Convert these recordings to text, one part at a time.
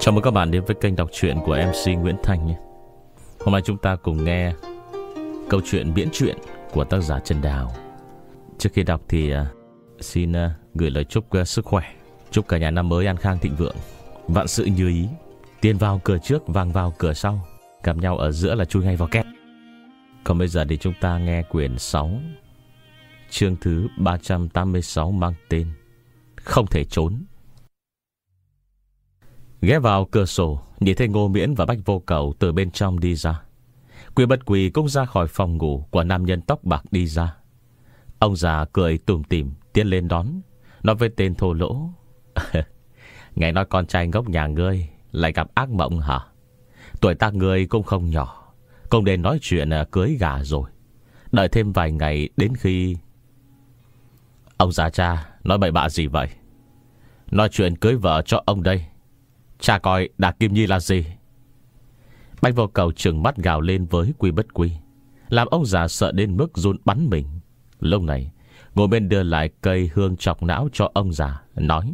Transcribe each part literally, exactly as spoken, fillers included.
Chào mừng các bạn đến với kênh đọc truyện của em xê Nguyễn Thanh nhé. Hôm nay chúng ta cùng nghe câu chuyện miễn truyện của tác giả Trần Đào. Trước khi đọc thì uh, xin uh, gửi lời chúc uh, sức khỏe. Chúc cả nhà năm mới an khang thịnh vượng, vạn sự như ý, tiền vào cửa trước, vàng vào cửa sau, gặp nhau ở giữa là chui ngay vào két. Còn bây giờ thì chúng ta nghe quyển sáu, chương thứ ba trăm tám mươi sáu, mang tên Không thể trốn. Ghé vào cửa sổ, nhìn thấy Ngô Miễn và Bách Vô Cầu từ bên trong đi ra. Quy Bất Quy cũng ra khỏi phòng ngủ của nam nhân tóc bạc đi ra. Ông già cười tủm tỉm tiến lên đón, nói với tên thô lỗ: Nghe nói con trai ngốc nhà ngươi lại gặp ác mộng hả? Tuổi tác ngươi cũng không nhỏ, không nên nói chuyện cưới gả rồi. Đợi thêm vài ngày đến khi... Ông già cha nói bậy bạ gì vậy? Nói chuyện cưới vợ cho ông đây, cha coi Đà Kim Nhi là gì? Bách Vô Cầu trừng mắt gào lên với Quy Bất Quy, làm ông già sợ đến mức run bắn mình. Lúc này ngồi bên đưa lại cây hương chọc não cho ông già, nói: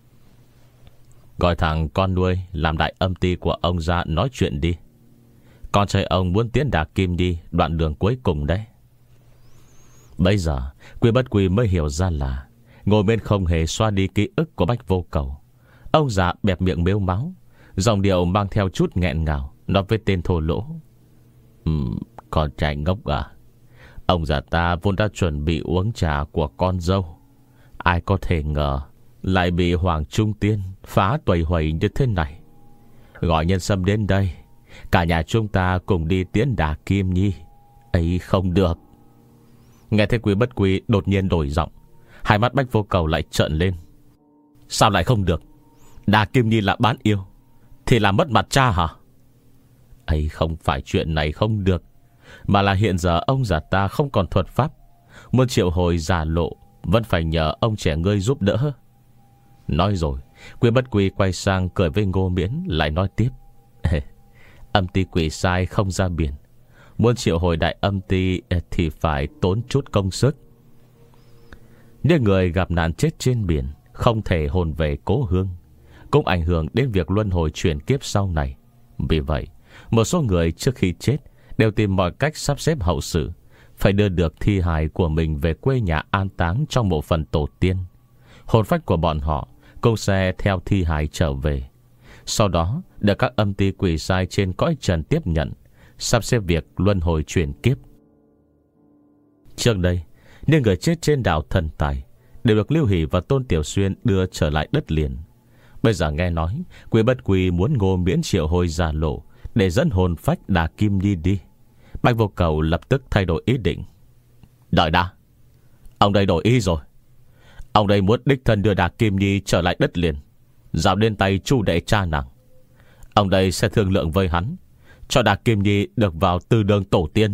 Gọi thằng con nuôi làm đại âm ty của ông ra nói chuyện đi. Con trai ông muốn tiến Đà Kim Nhi đoạn đường cuối cùng đấy. Bây giờ Quy Bất Quy mới hiểu ra là ngồi bên không hề xoa đi ký ức của Bách Vô Cầu. Ông già bẹp miệng mếu máu, giọng điệu mang theo chút nghẹn ngào, nói với tên thô lỗ: um, Con trai ngốc à, ông già ta vốn đã chuẩn bị uống trà của con dâu, ai có thể ngờ lại bị Hoàng Trung Tiên phá tuầy huầy như thế này. Gọi Nhân Sâm đến đây, cả nhà chúng ta cùng đi tiến Đà Kim Nhi ấy không được. Nghe thấy Quy Bất Quy đột nhiên đổi giọng, hai mắt Bách Vô Cầu lại trợn lên. Sao lại không được? Đà Kim Nhi là bán yêu thì là mất mặt cha hả? Ấy không phải chuyện này không được, mà là hiện giờ ông già ta không còn thuật pháp, muốn triệu hồi giả lộ vẫn phải nhờ ông trẻ ngươi giúp đỡ. Nói rồi Quy Bất Quy quay sang cười với Ngô Miễn, lại nói tiếp: Âm ty quỷ sai không ra biển, muốn triệu hồi đại âm ty thì phải tốn chút công sức. Những người gặp nạn chết trên biển không thể hồn về cố hương, cũng ảnh hưởng đến việc luân hồi chuyển kiếp sau này. Vì vậy một số người trước khi chết đều tìm mọi cách sắp xếp hậu sự, phải đưa được thi hài của mình về quê nhà an táng trong mộ phần tổ tiên. Hồn phách của bọn họ cũng sẽ theo thi hài trở về, sau đó được các âm ty quỷ sai trên cõi trần tiếp nhận, sắp xếp việc luân hồi chuyển kiếp. Trước đây những người chết trên đảo Thần Tài đều được Lưu Hỷ và Tôn Tiểu Xuyên đưa trở lại đất liền. Bây giờ nghe nói Quy Bất Quy muốn Ngô Miễn triệu hồi giả lộ để dẫn hồn phách Đà Kim Nhi đi, Bách Vô Cầu lập tức thay đổi ý định. Đợi đã, ông đây đổi ý rồi. Ông đây muốn đích thân đưa Đà Kim Nhi trở lại đất liền, giao đến tay Chu đệ cha nàng. Ông đây sẽ thương lượng với hắn, cho Đà Kim Nhi được vào tư đường tổ tiên.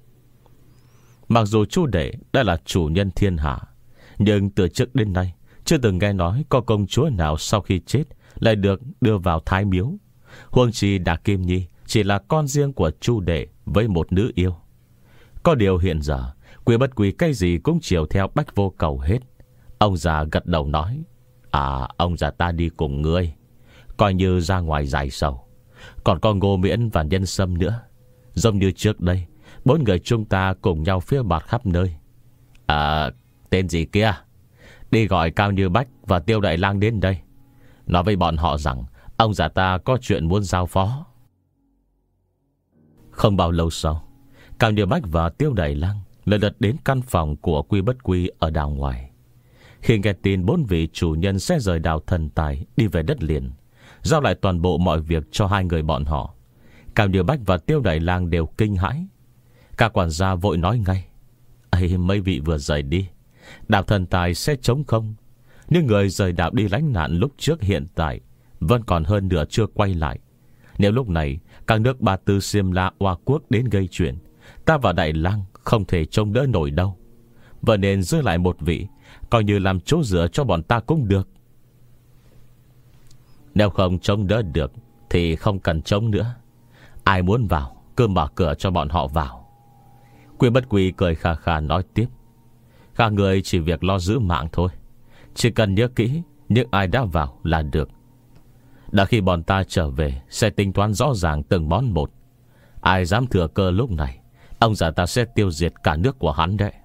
Mặc dù Chu đệ đã là chủ nhân thiên hạ, nhưng từ trước đến nay chưa từng nghe nói có công chúa nào sau khi chết lại được đưa vào thái miếu. Huống chi Đà Kim Nhi chỉ là con riêng của Chu đệ với một nữ yêu. Có điều hiện giờ Quy Bất Quy cái gì cũng chiều theo Bách Vô Cầu hết. Ông già gật đầu nói: À, ông già ta đi cùng ngươi, coi như ra ngoài giải sầu. Còn có Ngô Miễn và Nhân Sâm nữa, giống như trước đây bốn người chúng ta cùng nhau phiêu bạt khắp nơi. À, tên gì kia, đi gọi Cao Như Bách và Tiêu Đại Lang đến đây, nói với bọn họ rằng ông già ta có chuyện muốn giao phó. Không bao lâu sau, Cao Như Bách và Tiêu Đại Lang lần lượt đến căn phòng của Quy Bất Quy ở đảo ngoài. Khi nghe tin bốn vị chủ nhân sẽ rời đảo Thần Tài đi về đất liền, giao lại toàn bộ mọi việc cho hai người bọn họ, Cao Như Bách và Tiêu Đại Lang đều kinh hãi. Các quản gia vội nói ngay: ấy, mấy vị vừa rời đi, đảo Thần Tài sẽ trống không. Những người rời đảo đi lánh nạn lúc trước hiện tại vẫn còn hơn nửa chưa quay lại. Nếu lúc này các nước Ba Tư Xiêm La Oa Quốc đến gây chuyện, ta và Đại Lang không thể trông đỡ nổi đâu. Vậy nên giữ lại một vị, coi như làm chỗ dựa cho bọn ta cũng được. Nếu không trông đỡ được thì không cần trông nữa. Ai muốn vào cứ mở cửa cho bọn họ vào. Quy Bất Quy cười khà khà nói tiếp: Các người chỉ việc lo giữ mạng thôi, chỉ cần nhớ kỹ những ai đã vào là được. Đã khi bọn ta trở về sẽ tính toán rõ ràng từng món một. Ai dám thừa cơ lúc này, ông già ta sẽ tiêu diệt cả nước của hắn đấy.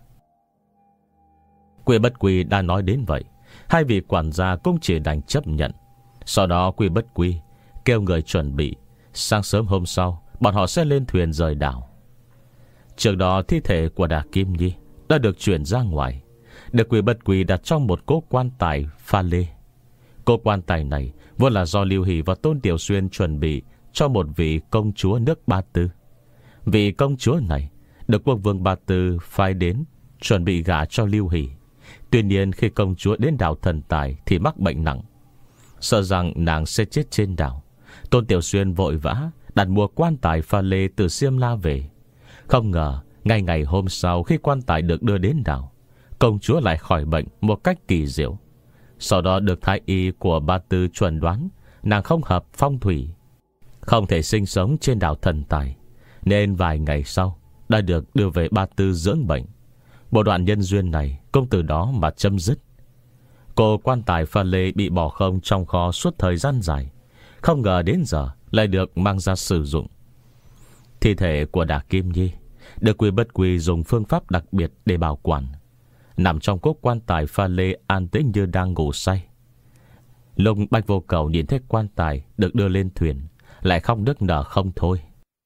Quy Bất Quy đã nói đến vậy, hai vị quản gia cũng chỉ đành chấp nhận. Sau đó Quy Bất Quy kêu người chuẩn bị. Sáng sớm hôm sau, bọn họ sẽ lên thuyền rời đảo. Trước đó thi thể của Đà Kim Nhi đã được chuyển ra ngoài, được Quy Bất Quy đặt trong một cỗ quan tài pha lê. Cỗ quan tài này vốn là do Lưu Hỷ và Tôn Tiểu Xuyên chuẩn bị cho một vị công chúa nước Ba Tư. Vị công chúa này được quốc vương Ba Tư phái đến chuẩn bị gả cho Lưu Hỷ. Tuy nhiên khi công chúa đến đảo Thần Tài thì mắc bệnh nặng, sợ rằng nàng sẽ chết trên đảo. Tôn Tiểu Xuyên vội vã đặt mua quan tài pha lê từ Xiêm La về. Không ngờ ngay ngày hôm sau, khi quan tài được đưa đến đảo, công chúa lại khỏi bệnh một cách kỳ diệu. Sau đó được thái y của Ba Tư chuẩn đoán nàng không hợp phong thủy, không thể sinh sống trên đảo Thần Tài, nên vài ngày sau đã được đưa về Ba Tư dưỡng bệnh. Một đoạn nhân duyên này cũng từ đó mà chấm dứt. Cô quan tài pha lê bị bỏ không trong kho suốt thời gian dài, không ngờ đến giờ lại được mang ra sử dụng. Thi thể của Đà Kim Nhi được Quy Bất Quy dùng phương pháp đặc biệt để bảo quản, nằm trong cốt quan tài pha lê an tĩnh như đang ngủ say. Lúc Bạch Vô Cầu nhìn thấy quan tài được đưa lên thuyền, lại khóc nức nở không thôi.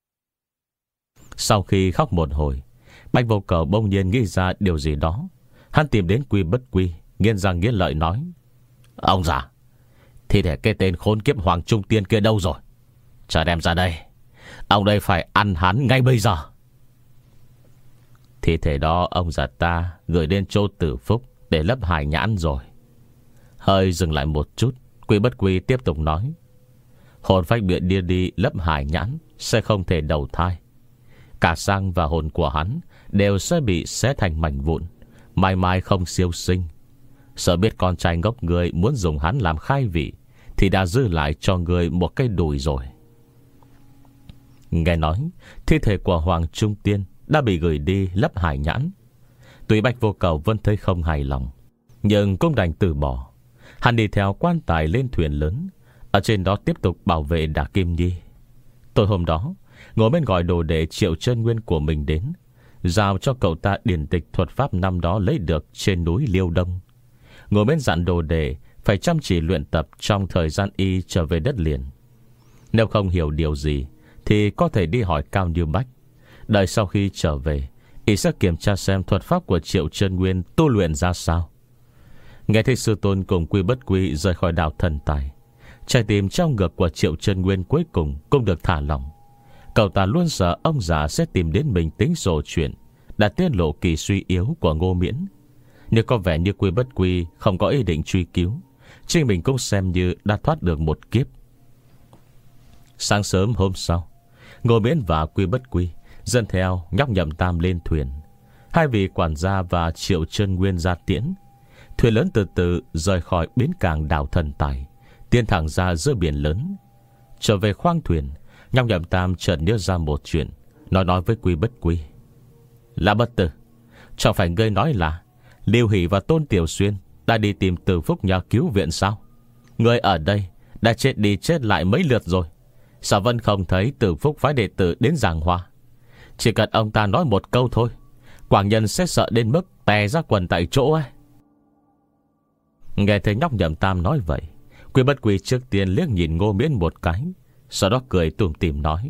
Sau khi khóc một hồi, Bạch Vô Cầu bỗng nhiên nghĩ ra điều gì đó. Hắn tìm đến Quy Bất Quy, nghiến răng nghiến lợi nói: Ông già, thi thể cái tên khốn kiếp Hoàng Trung Tiên kia đâu rồi? Chờ đem ra đây, ông đây phải ăn hắn ngay bây giờ. Thi thể đó ông già ta gửi đến chỗ Tử Phúc để lấp hài nhãn rồi. Hơi dừng lại một chút, Quy Bất Quy tiếp tục nói: Hồn phách bị đưa đi lấp hài nhãn sẽ không thể đầu thai. Cả xác và hồn của hắn đều sẽ bị xé thành mảnh vụn, mãi mãi không siêu sinh. Sợ biết con trai ngốc người muốn dùng hắn làm khai vị, thì đã dư lại cho người một cái đùi rồi. Nghe nói thi thể của Hoàng Trung Tiên đã bị gửi đi lấp hài nhãn. Tuy Bạch Vô Cầu vẫn thấy không hài lòng, nhưng cũng đành từ bỏ. Hắn đi theo quan tài lên thuyền lớn, ở trên đó tiếp tục bảo vệ Đà Kim Nhi. Tối hôm đó, ngồi bên gọi đồ đệ Triệu Chân Nguyên của mình đến, giao cho cậu ta điển tịch thuật pháp năm đó lấy được trên núi Liêu Đông. Ngồi bên dặn đồ đệ phải chăm chỉ luyện tập trong thời gian y trở về đất liền. Nếu không hiểu điều gì thì có thể đi hỏi Cao Như Bách. Đợi sau khi trở về, y sẽ kiểm tra xem thuật pháp của Triệu Chân Nguyên tu luyện ra sao. Nghe thấy sư tôn cùng Quy Bất Quy rời khỏi đảo Thần Tài, trái tim trong ngực của Triệu Chân Nguyên cuối cùng cũng được thả lỏng. Cậu ta luôn sợ ông già sẽ tìm đến mình tính sổ chuyện, đã tiết lộ kỳ suy yếu của Ngô Miễn. Nhưng có vẻ như Quy Bất Quy không có ý định truy cứu, chính mình cũng xem như đã thoát được một kiếp. Sáng sớm hôm sau, Ngô Miễn và Quy Bất Quy dẫn theo nhóc Nhậm Tam lên thuyền. Hai vị quản gia và Triệu Chân Nguyên ra tiễn. Thuyền lớn từ từ rời khỏi bến cảng đảo Thần Tài, tiến thẳng ra giữa biển lớn. Trở về khoang thuyền, nhóc Nhậm Tam chợt nhớ ra một chuyện, nói nói với Quy Bất Quy: Lã Bất Tử, chẳng phải ngươi nói là Lưu Hỷ và Tôn Tiểu Xuyên đã đi tìm Tử Phúc nhờ cứu viện sao? Ngươi ở đây đã chết đi chết lại mấy lượt rồi, sao vẫn không thấy Tử Phúc phái đệ tử đến giảng hòa? Chỉ cần ông ta nói một câu thôi, Quảng Nhân sẽ sợ đến mức tè ra quần tại chỗ ấy. Nghe thấy nhóc Nhậm Tam nói vậy, Quy Bất Quy trước tiên liếc nhìn Ngô Miễn một cái, sau đó cười tủm tỉm nói: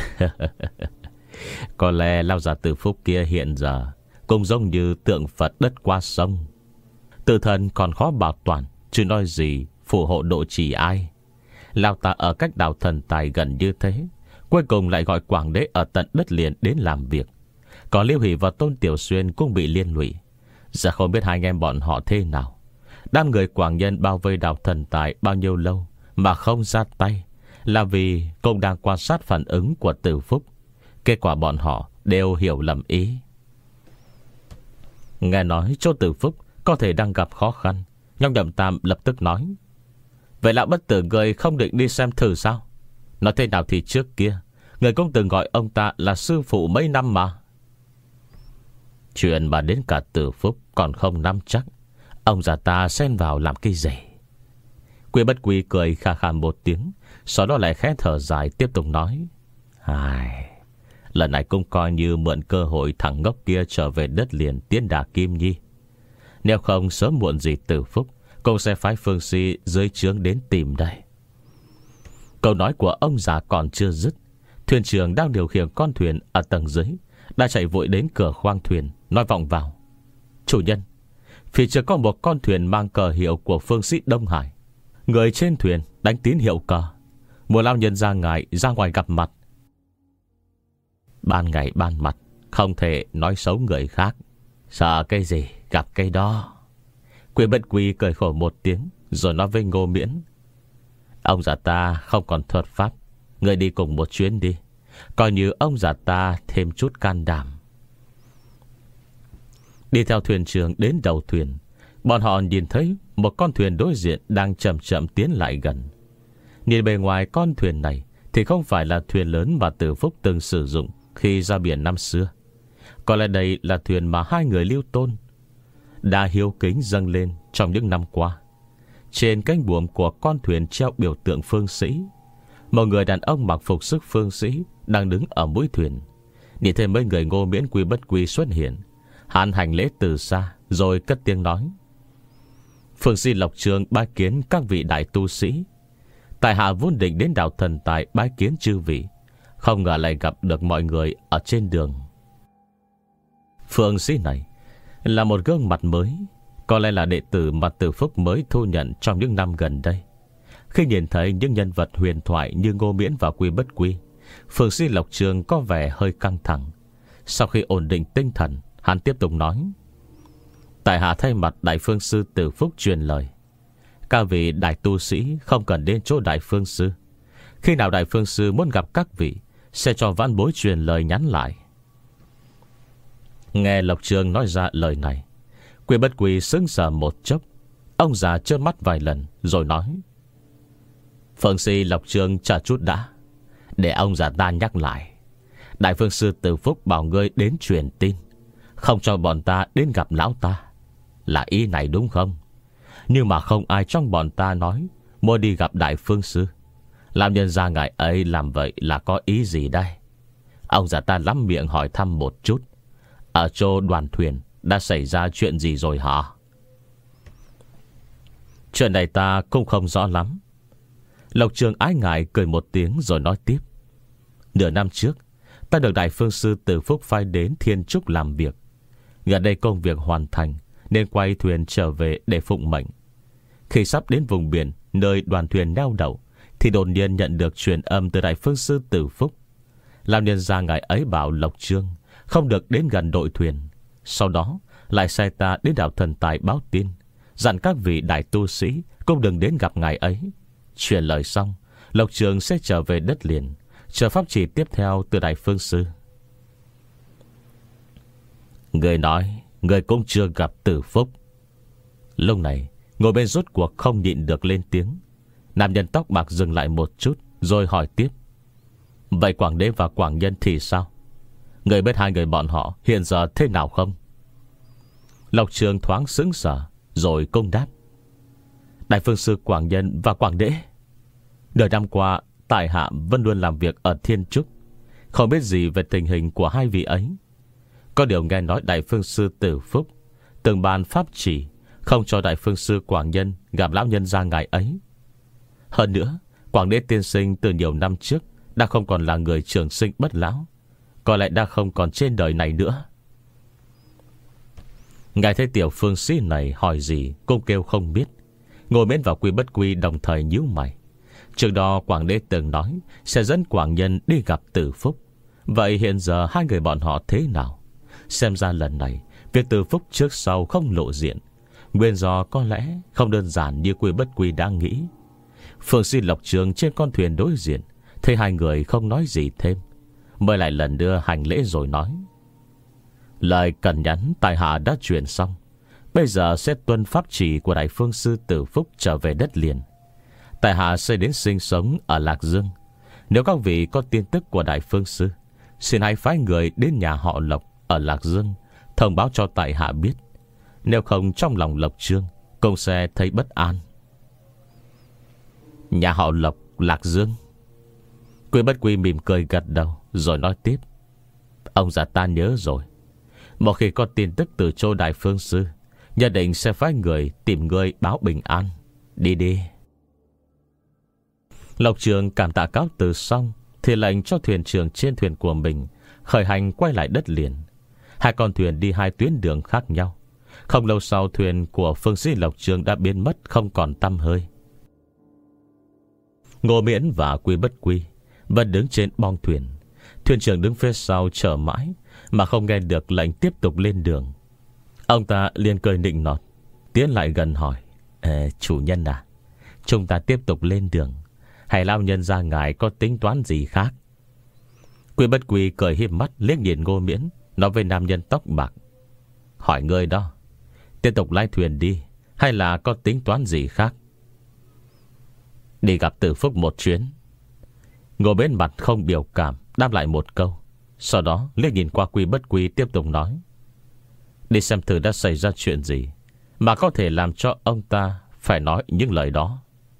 Có lẽ lão già Tử Phúc kia hiện giờ cũng giống như tượng Phật đất qua sông, tự thân còn khó bảo toàn, chứ nói gì phù hộ độ trì ai. Lão ta ở cách đảo Thần Tài gần như thế, cuối cùng lại gọi Quảng Đế ở tận đất liền đến làm việc. Còn Lưu Hỷ và Tôn Tiểu Xuyên cũng bị liên lụy. Giờ không biết hai anh em bọn họ thế nào. Đám người Quảng Nhân bao vây đảo Thần Tài bao nhiêu lâu mà không ra tay, là vì cũng đang quan sát phản ứng của Tử Phúc. Kết quả bọn họ đều hiểu lầm ý. Nghe nói chỗ Tử Phúc có thể đang gặp khó khăn, nhóc Nhậm Tam lập tức nói: Vậy Lão Bất Tử người không định đi xem thử sao? Nói thế nào thì trước kia người cũng từng gọi ông ta là sư phụ mấy năm mà. Chuyện mà đến cả Tử Phúc còn không nắm chắc, ông già ta xen vào làm cái gì? Quy Bất Quy cười khà khà một tiếng, sau đó lại khẽ thở dài tiếp tục nói: Ai, lần này cũng coi như mượn cơ hội thằng ngốc kia trở về đất liền tiến đà Kim Nhi. Nếu không sớm muộn gì Từ Phúc cũng sẽ phái Phương Si dưới trướng đến tìm đây. Câu nói của ông già còn chưa dứt, thuyền trưởng đang điều khiển con thuyền ở tầng dưới đã chạy vội đến cửa khoang thuyền, nói vọng vào: Chủ nhân, phía trước có một con thuyền mang cờ hiệu của phương sĩ Đông Hải. Người trên thuyền đánh tín hiệu cờ, mùa lao nhân ra ngài ra ngoài gặp mặt. Ban ngày ban mặt không thể nói xấu người khác, sợ cái gì gặp cái đó. Quy Bất Quy cười khổ một tiếng, rồi nói với Ngô Miễn: Ông già ta không còn thuật pháp, người đi cùng một chuyến đi, coi như ông già ta thêm chút can đảm. Đi theo thuyền trưởng đến đầu thuyền, bọn họ nhìn thấy một con thuyền đối diện đang chậm chậm tiến lại gần. Nhìn bề ngoài con thuyền này thì không phải là thuyền lớn mà Từ Phúc từng sử dụng khi ra biển năm xưa. Có lẽ đây là thuyền mà hai người Lưu Tôn đã hiếu kính dâng lên trong những năm qua. Trên cánh buồm của con thuyền treo biểu tượng phương sĩ. Một người đàn ông mặc phục sức phương sĩ đang đứng ở mũi thuyền. Nhìn thấy mấy người Ngô Miễn Quy Bất Quy xuất hiện, hắn hành lễ từ xa rồi cất tiếng nói: Phương sĩ Lộc Trường bái kiến các vị đại tu sĩ. Tại hạ vốn định đến đảo Thần Tài bái kiến chư vị, không ngờ lại gặp được mọi người ở trên đường. Phương sĩ này là một gương mặt mới, có lẽ là đệ tử mà Từ Phúc mới thu nhận trong những năm gần đây. Khi nhìn thấy những nhân vật huyền thoại như Ngô Miễn và Quy Bất Quy, Phương sĩ Lộc Trường có vẻ hơi căng thẳng. Sau khi ổn định tinh thần, hắn tiếp tục nói: Tại hạ thay mặt Đại Phương Sư Từ Phúc truyền lời, các vị đại tu sĩ không cần đến chỗ Đại Phương Sư. Khi nào Đại Phương Sư muốn gặp các vị, sẽ cho vãn bối truyền lời nhắn lại. Nghe Lộc Trường nói ra lời này, Quy Bất Quy sững sờ một chốc. Ông già trợn mắt vài lần rồi nói: Phương sĩ Lộc Trường chờ chút đã, để ông già ta nhắc lại. Đại Phương Sư Từ Phúc bảo ngươi đến truyền tin, không cho bọn ta đến gặp lão ta, là ý này đúng không? Nhưng mà không ai trong bọn ta nói muốn đi gặp Đại Phương Sư. Làm nhân ra ngài ấy làm vậy là có ý gì đây? Ông già ta lắm miệng hỏi thăm một chút, ở chỗ đoàn thuyền đã xảy ra chuyện gì rồi hả? Chuyện này ta cũng không rõ lắm. Lộc Trường ái ngại cười một tiếng rồi nói tiếp: Nửa năm trước, ta được Đại Phương Sư Từ Phúc phái đến Thiên Trúc làm việc. Gần đây công việc hoàn thành nên quay thuyền trở về để phụng mệnh. Khi sắp đến vùng biển nơi đoàn thuyền neo đậu thì đột nhiên nhận được truyền âm từ Đại Phương Sư Từ Phúc. Làm nhân ra ngài ấy bảo Lộc Trương không được đến gần đội thuyền. Sau đó lại sai ta đến đảo Thần Tài báo tin, dặn các vị đại tu sĩ cũng đừng đến gặp ngài ấy. Truyền lời xong, Lộc Trường sẽ trở về đất liền, chờ pháp chỉ tiếp theo từ Đại Phương Sư. Người nói người cũng chưa gặp Từ Phúc. Lúc này ngồi bên rốt cuộc không nhịn được lên tiếng. Nam nhân tóc bạc dừng lại một chút rồi hỏi tiếp: Vậy Quảng Đế và Quảng Nhân thì sao? Người biết hai người bọn họ hiện giờ thế nào không? Lộc Trường thoáng sững sờ rồi cung đáp: Đại Phương Sư Quảng Nhân và Quảng Đế, nửa năm qua tại hạ vẫn luôn làm việc ở Thiên Trúc, không biết gì về tình hình của hai vị ấy. Có điều nghe nói Đại Phương Sư Từ Phúc từng ban pháp chỉ không cho Đại Phương Sư Quảng Nhân gặp lão nhân gia ngài ấy. Hơn nữa, Quảng Đế tiên sinh từ nhiều năm trước đã không còn là người trường sinh bất lão, có lẽ đã không còn trên đời này nữa. Ngài thấy tiểu phương sĩ này hỏi gì cũng kêu không biết. Ngô Miễn và Quy Bất Quy đồng thời nhíu mày. Trước đó Quảng Đế từng nói sẽ dẫn Quảng Nhân đi gặp Từ Phúc. Vậy hiện giờ hai người bọn họ thế nào? Xem ra lần này việc Từ Phúc trước sau không lộ diện, nguyên do có lẽ không đơn giản như Quy Bất Quy đang nghĩ. Phương sĩ Lộc Trường trên con thuyền đối diện thấy hai người không nói gì thêm, mới lại lần đưa hành lễ rồi nói: Lời cần nhắn tại hạ đã truyền xong, bây giờ sẽ tuân pháp chỉ của Đại Phương Sư Từ Phúc trở về đất liền. Tại hạ sẽ đến sinh sống ở Lạc Dương. Nếu các vị có tin tức của Đại Phương Sư, xin hãy phái người đến nhà họ Lộc ở Lạc Dương thông báo cho tại hạ biết. Nếu không, trong lòng Lộc Trương cũng sẽ thấy bất an. Nhà họ Lộc, Lạc Dương. Quý Bất Quy mỉm cười gật đầu, rồi nói tiếp: Ông già ta nhớ rồi. Một khi có tin tức từ Châu Đại Phương Sư, nhất định sẽ phái người tìm người báo bình an. Đi đi. Lộc Trường cảm tạ cáo từ xong, thì lệnh cho thuyền trưởng trên thuyền của mình khởi hành quay lại đất liền. Hai con thuyền đi hai tuyến đường khác nhau. Không lâu sau, thuyền của phương sĩ Lộc Trường đã biến mất không còn tăm hơi. Ngô Miễn và Quy Bất Quy vẫn đứng trên bong thuyền. Thuyền trưởng đứng phía sau chờ mãi mà không nghe được lệnh tiếp tục lên đường. Ông ta liền cười nịnh nọt, tiến lại gần hỏi: Ê, chủ nhân à, chúng ta tiếp tục lên đường hay lão nhân gia ngài có tính toán gì khác? Quy Bất Quy cười hiếp mắt liếc nhìn Ngô Miễn, nói với nam nhân tóc bạc: Hỏi ngươi đó, tiếp tục lái thuyền đi hay là có tính toán gì khác? Đi gặp Tử Phúc một chuyến. Ngô Miễn mặt không biểu cảm đáp lại một câu, sau đó liếc nhìn qua Quy Bất Quy tiếp tục nói: Đi xem thử đã xảy ra chuyện gì mà có thể làm cho ông ta phải nói những lời đó.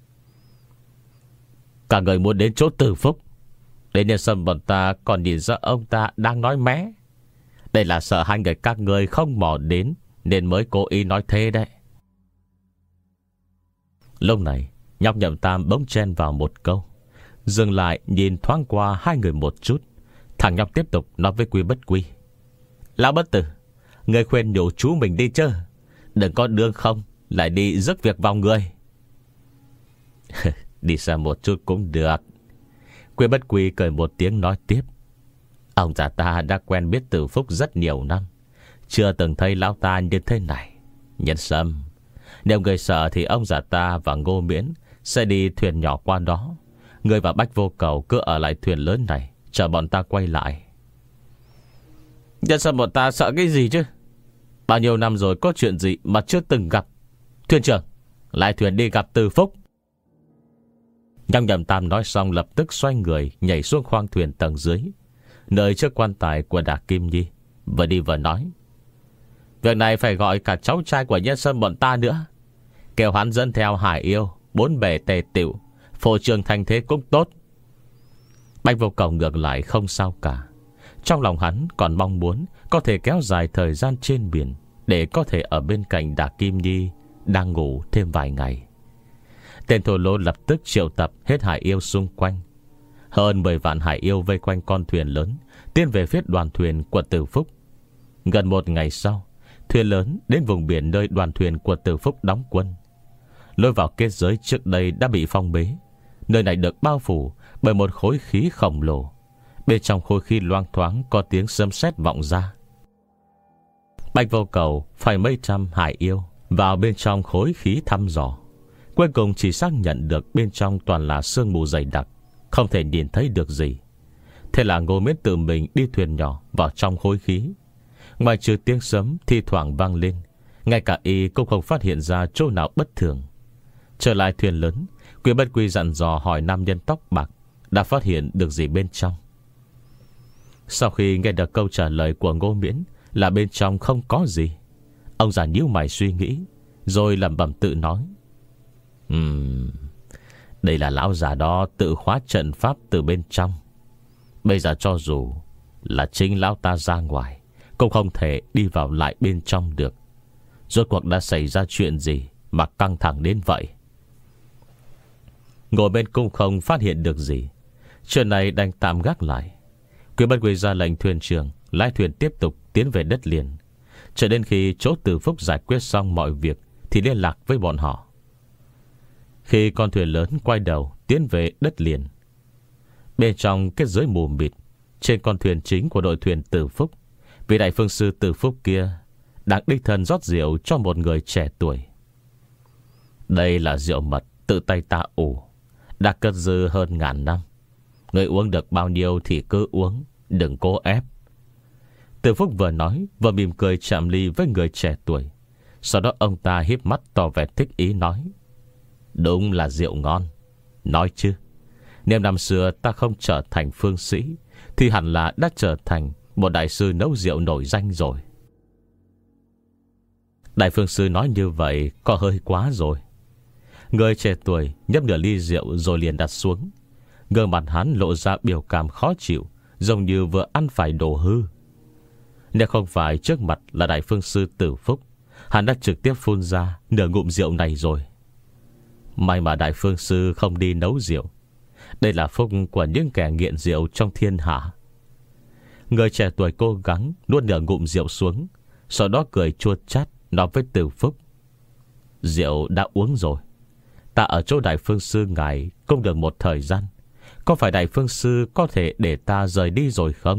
Cả người muốn đến chỗ Tử Phúc, đến nhân sâm bọn ta còn nhìn ra ông ta đang nói mé. Đây là sợ hai người các người không mò đến nên mới cố ý nói thế đấy. Lúc này nhóc Nhậm Tam bỗng chen vào một câu, dừng lại nhìn thoáng qua hai người một chút. Thằng nhóc tiếp tục nói với Quy Bất Quy: Lão bất tử, người khuyên nhủ chú mình đi chứ, đừng có đương không lại đi rước việc vào người. Đi xa một chút cũng được. Quy Bất Quy cười một tiếng nói tiếp: Ông già ta đã quen biết Tử Phúc rất nhiều năm, chưa từng thấy lão ta như thế này. Nhân sâm, nếu người sợ thì ông già ta và Ngô Miễn sẽ đi thuyền nhỏ qua đó. Người và Bách Vô Cầu cứ ở lại thuyền lớn này, chờ bọn ta quay lại. Nhân sâm bọn ta sợ cái gì chứ? Bao nhiêu năm rồi có chuyện gì mà chưa từng gặp. Thuyền trưởng, lại thuyền đi gặp Tử Phúc. Nhâm Nhậm Tam nói xong lập tức xoay người nhảy xuống khoang thuyền tầng dưới, nơi trước quan tài của Đả Kim Nhi, vừa đi vừa nói: Việc này phải gọi cả cháu trai của Nhân Sâm bọn ta nữa, kêu hắn dẫn theo Hải Yêu, bốn bề tề tựu, phô trương thành thế cũng tốt. Bạch Vô Cầu ngược lại không sao cả. Trong lòng hắn còn mong muốn có thể kéo dài thời gian trên biển, để có thể ở bên cạnh Đả Kim Nhi đang ngủ thêm vài ngày. Tên thổ lô lập tức triệu tập hết Hải Yêu xung quanh. Hơn mười vạn Hải Yêu vây quanh con thuyền lớn, tiến về phía đoàn thuyền của Tử Phúc. Gần một ngày sau, thuyền lớn đến vùng biển nơi đoàn thuyền của Tử Phúc đóng quân. Lối vào kết giới trước đây đã bị phong bế. Nơi này được bao phủ bởi một khối khí khổng lồ. Bên trong khối khí loang thoáng có tiếng sấm sét vọng ra. Bạch Vô Cầu phải mấy trăm Hải Yêu vào bên trong khối khí thăm dò. Cuối cùng chỉ xác nhận được bên trong toàn là sương mù dày đặc, không thể nhìn thấy được gì. Thế là Ngô Miễn tự mình đi thuyền nhỏ vào trong khối khí. Ngoài trừ tiếng sấm thi thoảng vang lên, ngay cả y cũng không phát hiện ra chỗ nào bất thường. Trở lại thuyền lớn, Quy Bất Quy dặn dò hỏi nam nhân tóc bạc đã phát hiện được gì bên trong. Sau khi nghe được câu trả lời của Ngô Miễn là bên trong không có gì, ông già nhíu mày suy nghĩ, rồi lẩm bẩm tự nói: Ừm, đây là lão già đó tự khóa trận pháp từ bên trong. Bây giờ cho dù là chính lão ta ra ngoài, cũng không thể đi vào lại bên trong được. Rốt cuộc đã xảy ra chuyện gì mà căng thẳng đến vậy? Ngồi bên cung không phát hiện được gì, chuyện này đành tạm gác lại. Quy Bất Quy ra lệnh thuyền trưởng lái thuyền tiếp tục tiến về đất liền, cho đến khi chỗ Tử Phúc giải quyết xong mọi việc thì liên lạc với bọn họ. Khi con thuyền lớn quay đầu tiến về đất liền, bên trong kết giới mù mịt, trên con thuyền chính của đội thuyền Tử Phúc, vị đại phương sư Tử Phúc kia đang đích thân rót rượu cho một người trẻ tuổi. Đây là rượu mật tự tay ta ủ, đã cất dư hơn ngàn năm. Người uống được bao nhiêu thì cứ uống, đừng cố ép. Tử Phúc vừa nói vừa mỉm cười chạm ly với người trẻ tuổi. Sau đó ông ta híp mắt tỏ vẻ thích ý nói: Đúng là rượu ngon. Nói chứ, nếu năm xưa ta không trở thành phương sĩ thì hẳn là đã trở thành một đại sư nấu rượu nổi danh rồi. Đại phương sư nói như vậy có hơi quá rồi. Người trẻ tuổi nhấp nửa ly rượu rồi liền đặt xuống. Gương mặt hắn lộ ra biểu cảm khó chịu, giống như vừa ăn phải đồ hư. Nếu không phải trước mặt là Đại Phương Sư Tử Phúc, hắn đã trực tiếp phun ra nửa ngụm rượu này rồi. May mà Đại Phương Sư không đi nấu rượu. Đây là phúc của những kẻ nghiện rượu trong thiên hạ. Người trẻ tuổi cố gắng nuốt nửa ngụm rượu xuống, sau đó cười chua chát nói với Tử Phúc: Rượu đã uống rồi. Ta ở chỗ Đại Phương Sư ngài cũng được một thời gian. Có phải Đại Phương Sư có thể để ta rời đi rồi không?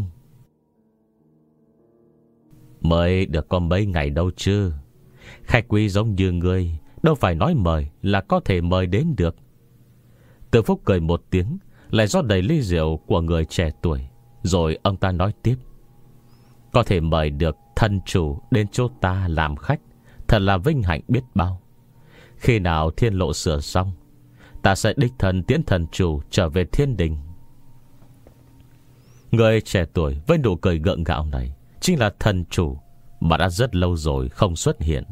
Mới được có mấy ngày đâu chứ. Khách quý giống như ngươi đâu phải nói mời là có thể mời đến được. Tử Phúc cười một tiếng, lại rót đầy ly rượu của người trẻ tuổi. Rồi ông ta nói tiếp: Có thể mời được thân chủ đến chỗ ta làm khách, thật là vinh hạnh biết bao. Khi nào thiên lộ sửa xong, ta sẽ đích thân tiễn thần chủ trở về thiên đình. Người trẻ tuổi với nụ cười gượng gạo này chính là thần chủ mà đã rất lâu rồi không xuất hiện.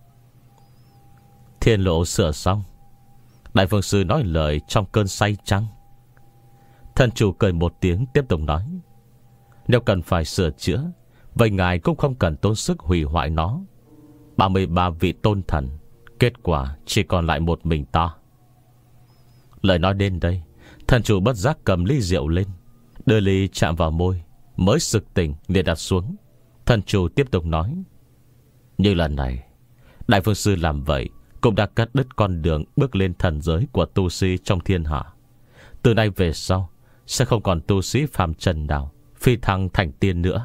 Thiên lộ sửa xong? Đại Phương Sư nói lời trong cơn say chăng? Thần chủ cười một tiếng tiếp tục nói: Nếu cần phải sửa chữa, vậy ngài cũng không cần tốn sức hủy hoại nó. ba mươi ba vị tôn thần, kết quả chỉ còn lại một mình ta. Lời nói đến đây, thần chủ bất giác cầm ly rượu lên, đưa ly chạm vào môi, mới sực tỉnh liền đặt xuống. Thần chủ tiếp tục nói: Như lần này, Đại Phương Sư làm vậy cũng đã cắt đứt con đường bước lên thần giới của tu sĩ trong thiên hạ. Từ nay về sau sẽ không còn tu sĩ phàm trần nào phi thăng thành tiên nữa.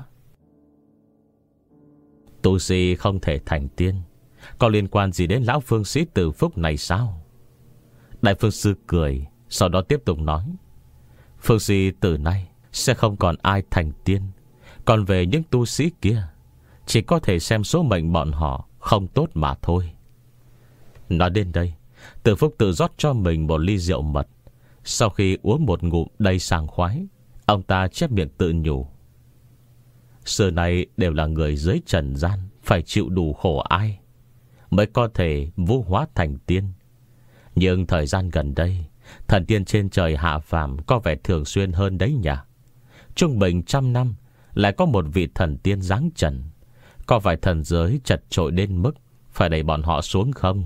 Tu sĩ không thể thành tiên có liên quan gì đến lão phương sĩ Tử Phúc này sao? Đại Phương Sư cười, sau đó tiếp tục nói: Phương sĩ từ nay sẽ không còn ai thành tiên. Còn về những tu sĩ kia, chỉ có thể xem số mệnh bọn họ không tốt mà thôi. Nói đến đây, Tử Phúc tự rót cho mình một ly rượu mật. Sau khi uống một ngụm đầy sảng khoái, ông ta chép miệng tự nhủ: Xưa nay đều là người dưới trần gian phải chịu đủ khổ ai mới có thể vũ hóa thành tiên. Nhưng thời gian gần đây, thần tiên trên trời hạ phàm có vẻ thường xuyên hơn đấy nhỉ. Trung bình trăm năm lại có một vị thần tiên giáng trần. Có phải thần giới chật chội đến mức phải đẩy bọn họ xuống không?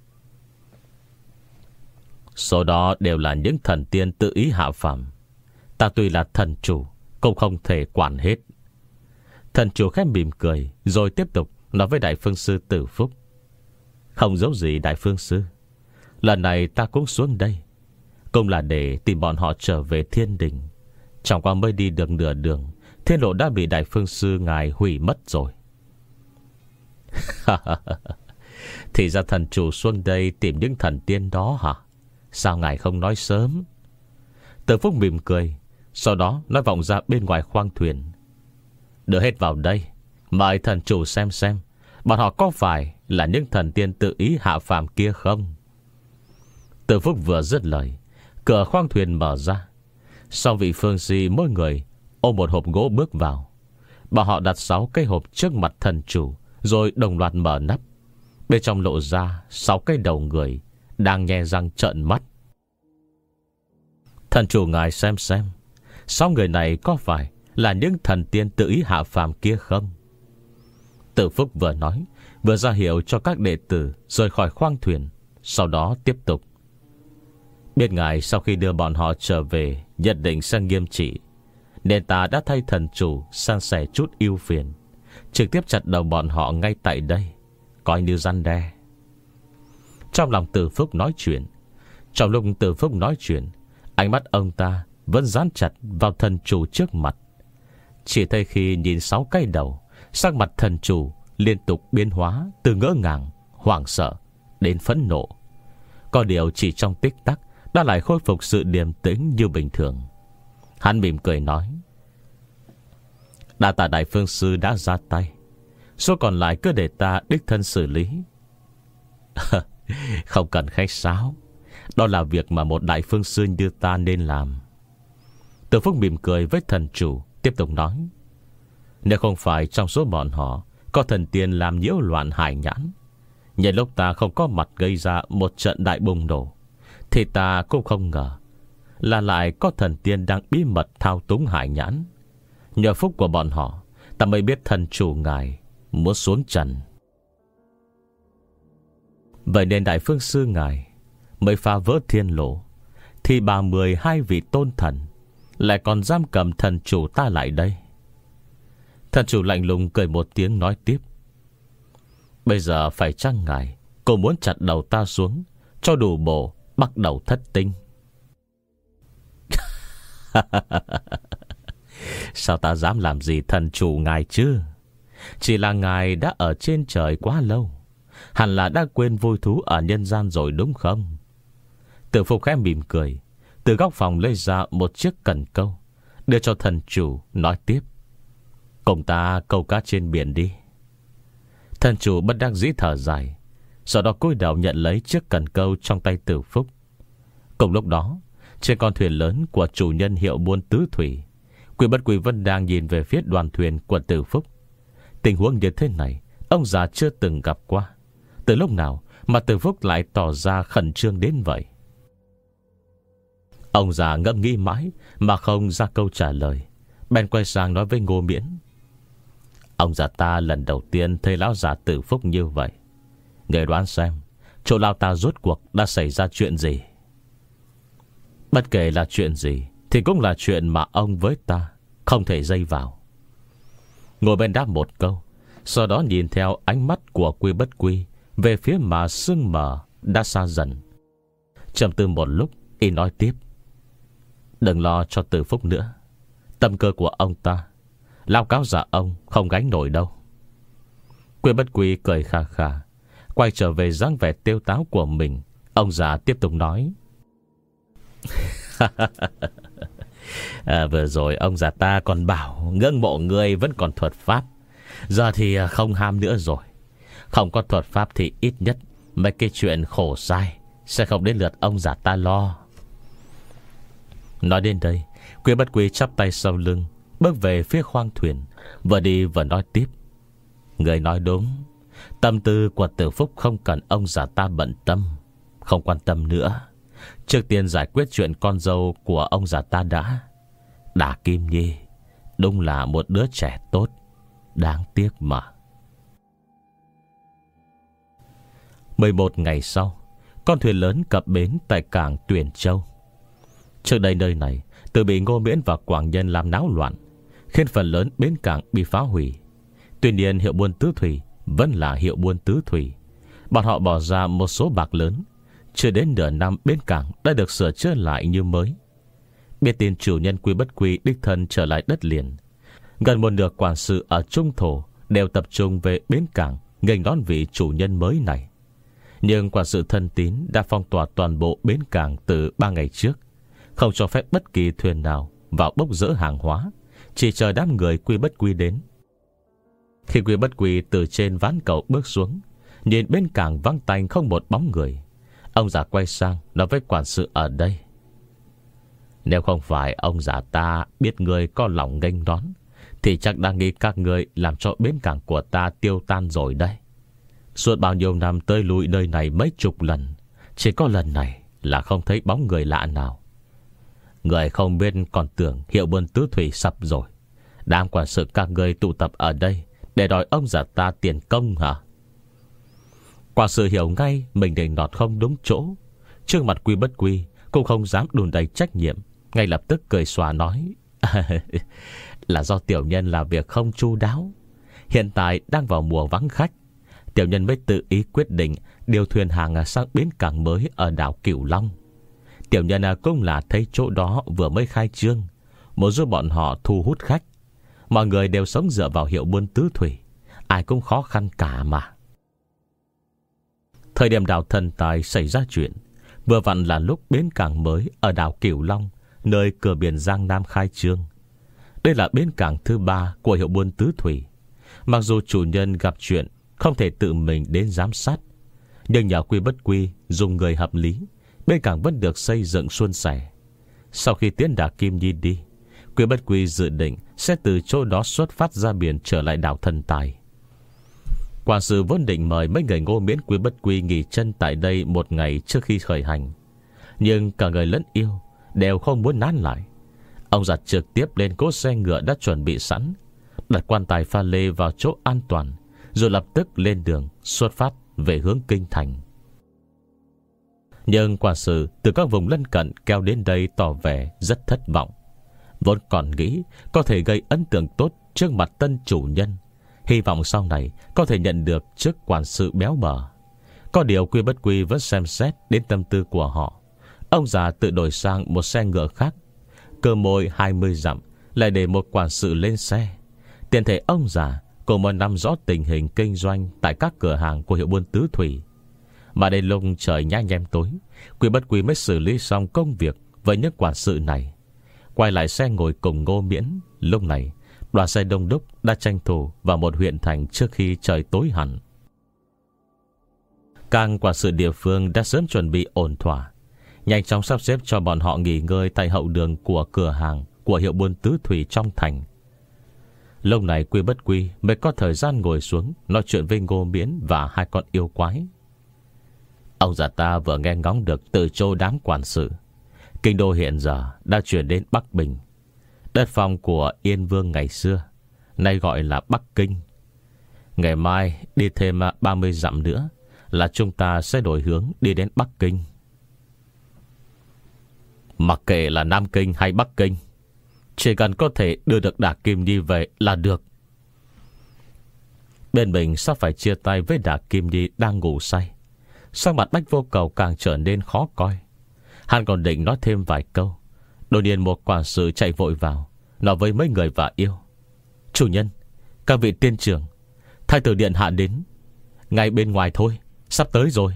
Số đó đều là những thần tiên tự ý hạ phàm. Ta tuy là thần chủ cũng không thể quản hết. Thần chủ khẽ mỉm cười, rồi tiếp tục nói với Đại Phương Sư Tử Phúc: Không giấu gì Đại Phương Sư, lần này ta cũng xuống đây cũng là để tìm bọn họ trở về thiên đình. Chẳng qua mới đi được nửa đường, thiên lộ đã bị Đại Phương Sư ngài hủy mất rồi. Thì ra thần chủ xuống đây tìm những thần tiên đó hả? Sao ngài không nói sớm? Tử Phúc mỉm cười, sau đó nói vọng ra bên ngoài khoang thuyền: Đưa hết vào đây, mời thần chủ xem xem bọn họ có phải là những thần tiên tự ý hạ phàm kia không. Tử Phúc vừa dứt lời, cửa khoang thuyền mở ra. Sau vị phương sĩ mỗi người ôm một hộp gỗ bước vào. Bọn họ đặt sáu cái hộp trước mặt thần chủ, rồi đồng loạt mở nắp. Bên trong lộ ra sáu cái đầu người đang nhe răng trợn mắt. Thần chủ ngài xem xem, sáu người này có phải là những thần tiên tự ý hạ phàm kia không? Tử Phúc vừa nói, vừa ra hiệu cho các đệ tử rời khỏi khoang thuyền. Sau đó tiếp tục: Biết ngài sau khi đưa bọn họ trở về nhất định sẽ nghiêm trị, nên ta đã thay thần chủ san sẻ chút ưu phiền, trực tiếp chặt đầu bọn họ ngay tại đây, coi như răn đe. Trong lòng Tử Phúc nói chuyện, trong lúc Tử Phúc nói chuyện, ánh mắt ông ta vẫn dán chặt vào thần chủ trước mặt. Chỉ thấy khi nhìn sáu cái đầu, sắc mặt thần chủ liên tục biến hóa từ ngỡ ngàng, hoảng sợ đến phẫn nộ. Có điều chỉ trong tích tắc đã lại khôi phục sự điềm tĩnh như bình thường. Hắn mỉm cười nói: Đa tạ Đại Phương Sư đã ra tay, số còn lại cứ để ta đích thân xử lý. Không cần khách sáo, đó là việc mà một Đại Phương Sư như ta nên làm. Tử Phúc mỉm cười với thần chủ, tiếp tục nói: Nếu không phải trong số bọn họ có thần tiên làm nhiễu loạn hải nhãn, Nhân lúc ta không có mặt gây ra một trận đại bùng nổ, thì ta cũng không ngờ là lại có thần tiên đang bí mật thao túng hải nhãn. Nhờ phúc của bọn họ, ta mới biết thần chủ ngài muốn xuống trần. Vậy nên đại phương sư ngài mới phá vỡ thiên lộ, thì bà mười hai vị tôn thần lại còn giam cầm thần chủ ta lại đây. Thần chủ lạnh lùng cười một tiếng nói tiếp: Bây giờ phải chăng ngài cô muốn chặt đầu ta xuống, cho đủ bộ bắt đầu thất tinh? Sao ta dám làm gì thần chủ ngài chứ? Chỉ là ngài đã ở trên trời quá lâu, hẳn là đã quên vui thú ở nhân gian rồi đúng không? Tử Phục khẽ mỉm cười, từ góc phòng lấy ra một chiếc cần câu, đưa cho thần chủ nói tiếp: Cùng ta câu cá trên biển đi. Thần chủ bất đắc dĩ thở dài, sau đó cúi đầu nhận lấy chiếc cần câu trong tay Tử Phúc. Cùng lúc đó, trên con thuyền lớn của chủ nhân hiệu buôn tứ thủy, Quy Bất Quy vẫn đang nhìn về phía đoàn thuyền của Tử Phúc. Tình huống như thế này ông già chưa từng gặp qua. Từ lúc nào mà Tử Phúc lại tỏ ra khẩn trương đến vậy? Ông già ngẫm nghĩ mãi mà không ra câu trả lời, bèn quay sang nói với Ngô Miễn: Ông già ta lần đầu tiên thấy lão già Tử Phúc như vậy. Người đoán xem chỗ lão ta rốt cuộc đã xảy ra chuyện gì? Bất kể là chuyện gì thì cũng là chuyện mà ông với ta không thể dây vào. Ngồi bên đáp một câu, sau đó nhìn theo ánh mắt của Quy Bất Quy về phía mà sương mờ đã xa dần. Trầm tư một lúc, y nói tiếp: Đừng lo cho Tử Phúc nữa. Tâm cơ của ông ta, lão cáo già ông không gánh nổi đâu. Quy Bất Quy cười khà khà, quay trở về dáng vẻ tiêu táo của mình. Ông già tiếp tục nói: à, Vừa rồi ông già ta còn bảo ngưỡng mộ người vẫn còn thuật pháp, giờ thì không ham nữa rồi. Không có thuật pháp thì ít nhất mấy cái chuyện khổ sai sẽ không đến lượt ông già ta lo. Nói đến đây, Quy Bất Quy chắp tay sau lưng, bước về phía khoang thuyền, vừa đi vừa nói tiếp: Người nói đúng. Tâm tư của Tử Phúc không cần ông già ta bận tâm. Không quan tâm nữa. Trước tiên giải quyết chuyện con dâu của ông già ta đã. Đả Kim Nhi đúng là một đứa trẻ tốt, đáng tiếc mà. mười một ngày sau, con thuyền lớn cập bến tại cảng Tuyền Châu. Trước đây nơi này từ bị Ngô Miễn và Quảng Nhân làm náo loạn, khiến phần lớn bến cảng bị phá hủy. Tuy nhiên hiệu buôn tứ thủy vẫn là hiệu buôn tứ thủy. Bọn họ bỏ ra một số bạc lớn, chưa đến nửa năm bến cảng đã được sửa chữa lại như mới. Biết tin chủ nhân Quy Bất Quy đích thân trở lại đất liền, gần một nửa quản sự ở Trung Thổ đều tập trung về bến cảng nghênh đón vị chủ nhân mới này. Nhưng quản sự thân tín đã phong tỏa toàn bộ bến cảng từ ba ngày trước, không cho phép bất kỳ thuyền nào vào bốc dỡ hàng hóa, chỉ chờ đám người Quy Bất Quy đến. Khi Quy Bất Quy từ trên ván cầu bước xuống, nhìn bên cảng vắng tanh không một bóng người, ông già quay sang nói với quản sự ở đây: Nếu không phải ông già ta biết người có lòng nghênh đón, thì chắc đang nghĩ các người làm cho bến cảng của ta tiêu tan rồi đây. Suốt bao nhiêu năm tới lui nơi này mấy chục lần, chỉ có lần này là không thấy bóng người lạ nào. Người không biết còn tưởng hiệu buôn tứ thủy sập rồi. Đám quản sự các người tụ tập ở đây để đòi ông già ta tiền công hả? Quản sự hiểu ngay mình định nọt không đúng chỗ. Trước mặt Quy Bất Quy cũng không dám đùn đầy trách nhiệm, ngay lập tức cười xòa nói: Là do tiểu nhân làm việc không chu đáo. Hiện tại đang vào mùa vắng khách, tiểu nhân mới tự ý quyết định điều thuyền hàng sang bến cảng mới ở đảo Cửu Long. Tiểu nhân cũng là thấy chỗ đó vừa mới khai trương, muốn giúp bọn họ thu hút khách. Mọi người đều sống dựa vào hiệu buôn tứ thủy, ai cũng khó khăn cả mà. Thời điểm đảo Thần Tài xảy ra chuyện, vừa vặn là lúc bến cảng mới ở đảo Cửu Long, nơi cửa biển Giang Nam khai trương. Đây là bến cảng thứ ba của hiệu buôn tứ thủy. Mặc dù chủ nhân gặp chuyện không thể tự mình đến giám sát, nhưng nhờ Quy Bất Quy dùng người hợp lý, bến cảng vẫn được xây dựng suôn sẻ. Sau khi tiến Đả Kim Nhi đi, Quy Bất Quy dự định sẽ từ chỗ đó xuất phát ra biển trở lại đảo Thần Tài. Quản sự vốn định mời mấy người Ngô Miễn Quý Bất Quy nghỉ chân tại đây một ngày trước khi khởi hành, nhưng cả người lẫn yêu đều không muốn nán lại. Ông già trực tiếp lên cỗ xe ngựa đã chuẩn bị sẵn, đặt quan tài pha lê vào chỗ an toàn, rồi lập tức lên đường xuất phát về hướng kinh thành. Nhưng quản sự từ các vùng lân cận kéo đến đây tỏ vẻ rất thất vọng. Vốn còn nghĩ có thể gây ấn tượng tốt trước mặt tân chủ nhân, hy vọng sau này có thể nhận được chức quản sự béo bở. Có điều Quy Bất Quy vẫn xem xét đến tâm tư của họ. Ông già tự đổi sang một xe ngựa khác, cơ môi hai mươi dặm lại để một quản sự lên xe. Tiện thể ông già cũng muốn nắm rõ tình hình kinh doanh tại các cửa hàng của hiệu buôn tứ thủy. Mà đến lúc trời nhá nhem tối, Quy Bất Quy mới xử lý xong công việc với những quản sự này, quay lại xe ngồi cùng Ngô Miễn. Lúc này đoàn xe đông đúc đã tranh thủ vào một huyện thành trước khi trời tối hẳn. Các quản sự địa phương đã sớm chuẩn bị ổn thỏa, nhanh chóng sắp xếp cho bọn họ nghỉ ngơi tại hậu đường của cửa hàng của hiệu buôn tứ thủy trong thành. Lúc này Quy Bất Quy mới có thời gian ngồi xuống nói chuyện với Ngô Miễn và hai con yêu quái. Ông già ta vừa nghe ngóng được từ chỗ đám quản sự, kinh đô hiện giờ đã chuyển đến Bắc Bình, đất phong của Yên Vương ngày xưa, nay gọi là Bắc Kinh. Ngày mai đi thêm ba mươi dặm nữa là chúng ta sẽ đổi hướng đi đến Bắc Kinh. Mặc kệ là Nam Kinh hay Bắc Kinh, chỉ cần có thể đưa được Đả Kim Nhi về là được. Bên mình sắp phải chia tay với Đả Kim Nhi đang ngủ say. Sắc mặt Bách Vô Cầu càng trở nên khó coi. Hắn còn định nói thêm vài câu, đột nhiên một quản sự chạy vội vào, nói với mấy người và yêu: chủ nhân, các vị tiên trưởng, thái tử điện hạ đến ngay bên ngoài thôi, sắp tới rồi.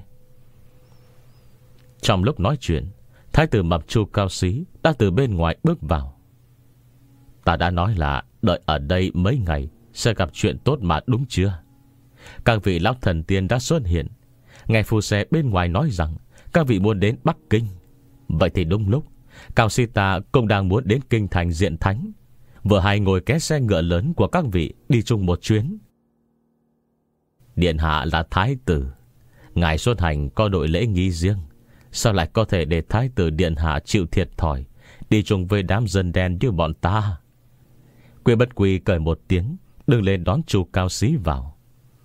Trong lúc nói chuyện, thái tử mập Chu Cao Xí đã từ bên ngoài bước vào. Ta đã nói là đợi ở đây mấy ngày sẽ gặp chuyện tốt mà, đúng chưa? Các vị lão thần tiên đã xuất hiện. Nghe phu xe bên ngoài nói rằng các vị muốn đến Bắc Kinh, vậy thì đúng lúc Cao Sĩ ta cũng đang muốn đến kinh thành Diện Thánh, vừa hay ngồi ké xe ngựa lớn của các vị đi chung một chuyến. Điện hạ là thái tử, ngài xuất hành có đội lễ nghi riêng, sao lại có thể để thái tử điện hạ chịu thiệt thòi đi chung với đám dân đen như bọn ta? Quy Bất Quy cười một tiếng, đứng lên đón Chu Cao Xí vào.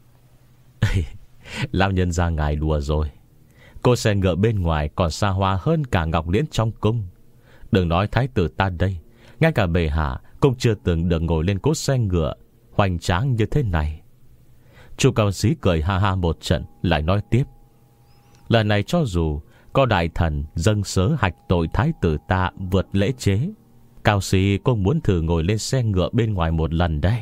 Lão nhân ra ngài đùa rồi. Cô xe ngựa bên ngoài còn xa hoa hơn cả ngọc liễn trong cung. Đừng nói thái tử ta đây, ngay cả bệ hạ cũng chưa từng được ngồi lên cỗ xe ngựa hoành tráng như thế này. Chu Cao Xí cười ha ha một trận, lại nói tiếp: lần này cho dù có đại thần dâng sớ hạch tội thái tử ta vượt lễ chế, Cao Xí cũng muốn thử ngồi lên xe ngựa bên ngoài một lần đây.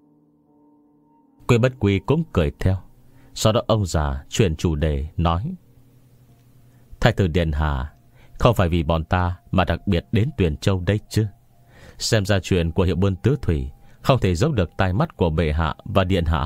Quy Bất Quy cũng cười theo. Sau đó ông già chuyển chủ đề nói: thái tử điện hạ không phải vì bọn ta mà đặc biệt đến Tuyền Châu đây chứ? Xem ra chuyện của hiệu buôn tứ thủy không thể giấu được tai mắt của bệ hạ và điện hạ.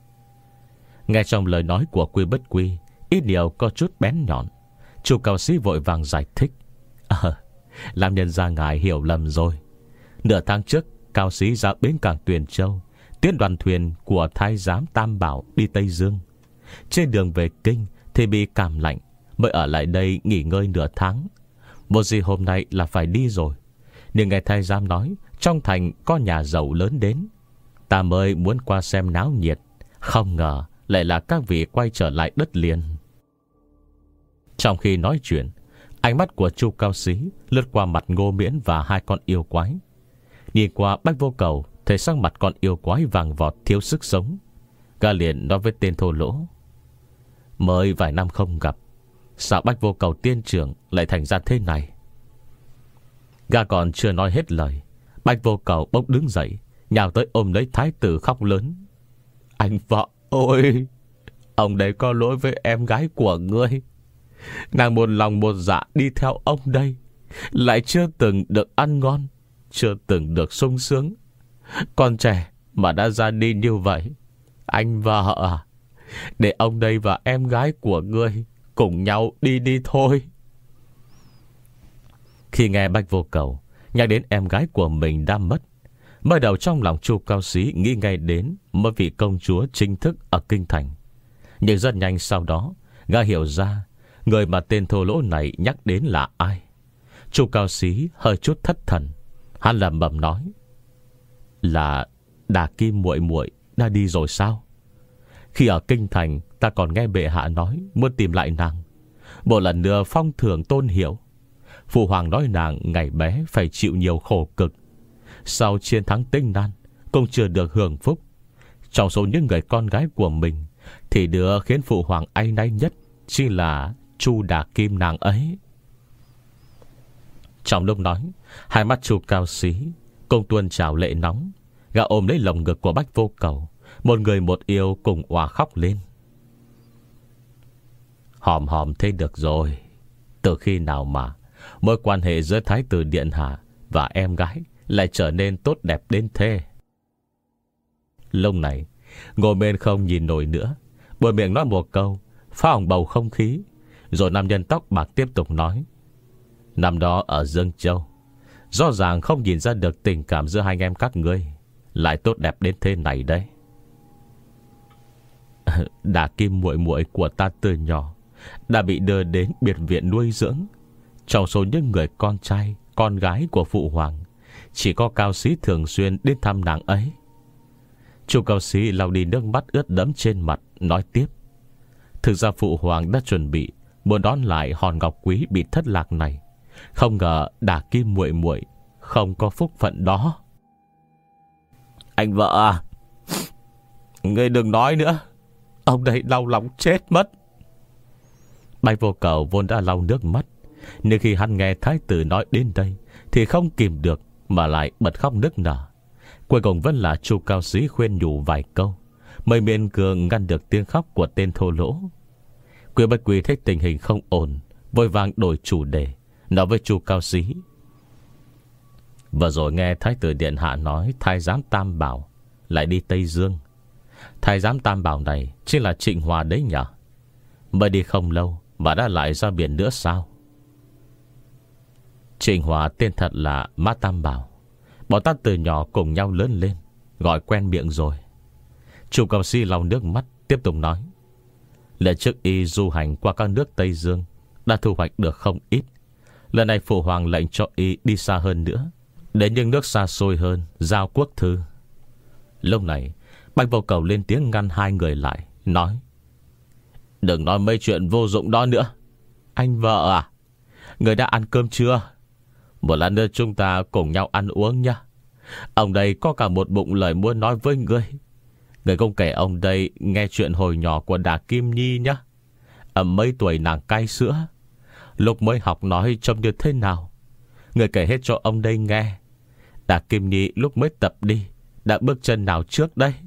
Nghe trong lời nói của Quy Bất Quy ít nhiều có chút bén nhọn, Chu Cao Sĩ vội vàng giải thích: Ờ, làm nhân ra ngài hiểu lầm rồi. Nửa tháng trước Cao Sĩ ra bến cảng Tuyền Châu tiến đoàn thuyền của thái giám Tam Bảo đi Tây Dương. Trên đường về kinh thì bị cảm lạnh, mới ở lại đây nghỉ ngơi nửa tháng. Một gì hôm nay là phải đi rồi, nhưng nghe thái giám nói trong thành có nhà giàu lớn đến, ta mới muốn qua xem náo nhiệt. Không ngờ lại là các vị quay trở lại đất liền. Trong khi nói chuyện, ánh mắt của Chu Cao Xí lướt qua mặt Ngô Miễn và hai con yêu quái. Nhìn qua Bách Vô Cầu, thấy sắc mặt con yêu quái vàng vọt thiếu sức sống. Gã liền nói với tên thô lỗ: mới vài năm không gặp, sao Bách Vô Cầu tiên trưởng lại thành ra thế này? Gã còn chưa nói hết lời, Bách Vô Cầu bỗng đứng dậy, nhào tới ôm lấy thái tử khóc lớn: anh vợ ôi, ông đấy có lỗi với em gái của ngươi. Nàng một lòng một dạ đi theo ông đây, lại chưa từng được ăn ngon, chưa từng được sung sướng. Con trẻ mà đã ra đi như vậy, anh vợ à, để ông đây và em gái của ngươi cùng nhau đi đi thôi. Khi nghe Bách Vô Cầu nhắc đến em gái của mình đã mất, Mới đầu trong lòng Chu Cao Xí nghĩ ngay đến một vị công chúa chính thức ở kinh thành. Nhưng rất nhanh sau đó gã hiểu ra người mà tên thô lỗ này nhắc đến là ai. Chu Cao Xí hơi chút thất thần. Hắn lẩm bẩm nói: Là Đà Kim muội muội đã đi rồi sao? Khi ở kinh thành ta còn nghe bệ hạ nói muốn tìm lại nàng, một lần nữa phong thưởng tôn hiệu. Phụ hoàng nói nàng ngày bé phải chịu nhiều khổ cực, sau chiến thắng Tinh Nan cũng chưa được hưởng phúc. Trong số những người con gái của mình thì đứa khiến phụ hoàng áy náy nhất chính là Chu Đà Kim nàng ấy. Trong lúc nói, hai mắt Chu Cao Xí cùng tuôn trào lệ nóng. Gã ôm lấy lồng ngực của Bách Vô Cầu, một người một yêu cùng òa khóc lên. Hòm hòm thế được rồi. Từ khi nào mà mối quan hệ giữa Thái tử điện hạ và em gái lại trở nên tốt đẹp đến thế? Lúc này ngồi bên không nhìn nổi nữa, buột miệng nói một câu phá hỏng bầu không khí. Rồi nam nhân tóc bạc tiếp tục nói: Năm đó ở Dương Châu, rõ ràng không nhìn ra được tình cảm giữa hai anh em các ngươi lại tốt đẹp đến thế này đấy. Đà Kim muội muội của ta từ nhỏ đã bị đưa đến biệt viện nuôi dưỡng. Trong số những người con trai con gái của phụ hoàng, chỉ có Cao Xí thường xuyên đến thăm nàng ấy. Chu Cao Xí lau đi nước mắt ướt đẫm trên mặt, nói tiếp: Thực ra phụ hoàng đã chuẩn bị muốn đón lại hòn ngọc quý bị thất lạc này. Không ngờ Đà Kim muội muội không có phúc phận đó. Anh vợ à, ngươi đừng nói nữa, ông đây đau lòng chết mất. Bạch Vô Cầu vốn đã lau nước mắt, nhưng khi hắn nghe thái tử nói đến đây thì không kìm được mà lại bật khóc nức nở. Cuối cùng vẫn là Chu Cao Xí khuyên nhủ vài câu mới miễn cưỡng ngăn được tiếng khóc của tên thô lỗ. Quý Bất Quý thấy tình hình không ổn, vội vàng đổi chủ đề, nói với Chu Cao Xí: Vừa rồi nghe thái tử điện hạ nói thái giám Tam Bảo lại đi Tây Dương. Thái giám Tam Bảo này chính là Trịnh Hòa đấy nhỉ? Mới đi không lâu mà đã lại ra biển nữa sao? Trịnh Hòa tên thật là Mã Tam Bảo. Bọn ta từ nhỏ cùng nhau lớn lên, gọi quen miệng rồi. Chu Cao Xí lau nước mắt tiếp tục nói: Lần trước y du hành qua các nước Tây Dương đã thu hoạch được không ít. Lần này phụ hoàng lệnh cho y đi xa hơn nữa, đến những nước xa xôi hơn, giao quốc thư. Lúc này Bạch Vô Cầu lên tiếng ngăn hai người lại, nói: Đừng nói mấy chuyện vô dụng đó nữa. Anh vợ à, người đã ăn cơm chưa? Một lát nữa chúng ta cùng nhau ăn uống nha. Ông đây có cả một bụng lời muốn nói với ngươi. Người không kể ông đây nghe chuyện hồi nhỏ của Đà Kim Nhi nhá. Ở mấy tuổi nàng cai sữa, lúc mới học nói trông như thế nào, người kể hết cho ông đây nghe. Đà Kim Nhi lúc mới tập đi đã bước chân nào trước đây?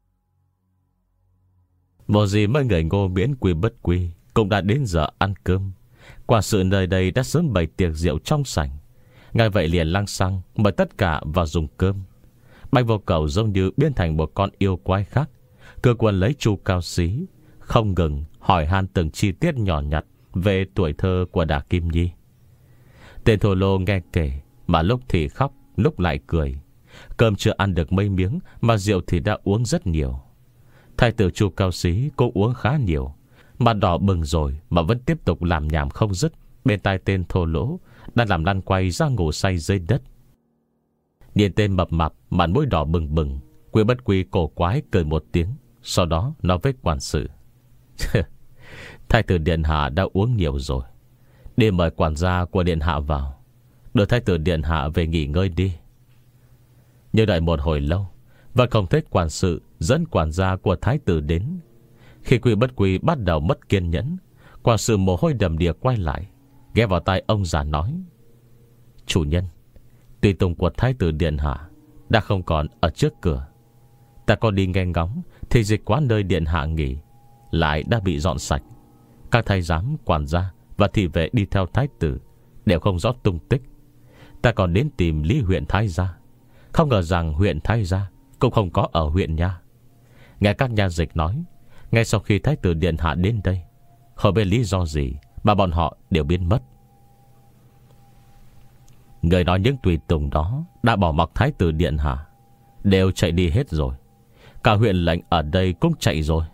Một gì mấy người Ngô Miễn Quý Bất Quý cũng đã đến giờ ăn cơm. Quả sự nơi đây đã sớm bày tiệc rượu trong sảnh. Ngay vậy liền lăng xăng mời tất cả vào dùng cơm. Bạch Vô Cầu giống như biến thành một con yêu quái khác, cơ quan lấy Chu Cao Xí, không ngừng hỏi han từng chi tiết nhỏ nhặt về tuổi thơ của Đà Kim Nhi. Tên thô lô nghe kể mà lúc thì khóc, lúc lại cười. Cơm chưa ăn được mấy miếng mà rượu thì đã uống rất nhiều. Thái tử Chu Cao Xí cũng uống khá nhiều, mặt đỏ bừng rồi mà vẫn tiếp tục làm nhảm không dứt bên tai tên thô lỗ đang làm lăn quay ra ngủ say dưới đất. Nhìn tên mập mạp mặt mũi đỏ bừng bừng, Quý Bất Quý cổ quái cười một tiếng, sau đó nói với quản sự: Thái tử điện hạ đã uống nhiều rồi, đi mời quản gia của điện hạ vào, đưa thái tử điện hạ về nghỉ ngơi đi. Như đợi một hồi lâu vẫn không thấy quản sự dẫn quản gia của thái tử đến. Khi Quý Bất Quý bắt đầu mất kiên nhẫn, quản sự mồ hôi đầm đìa quay lại, ghé vào tai ông già nói: Chủ nhân, tùy tùng của thái tử điện hạ đã không còn ở trước cửa. Ta có đi nghe ngóng thì dịch quán nơi điện hạ nghỉ lại đã bị dọn sạch. Các thái giám, quản gia và thị vệ đi theo thái tử đều không rõ tung tích. Ta còn đến tìm Lý huyện thái gia, không ngờ rằng huyện thái gia cũng không có ở huyện nha. Nghe các nha dịch nói, ngay sau khi thái tử điện hạ đến đây, không biết lý do gì mà bọn họ đều biến mất. Người nói những tùy tùng đó đã bỏ mặc thái tử điện hạ đều chạy đi hết rồi. Cả huyện lệnh ở đây cũng chạy rồi.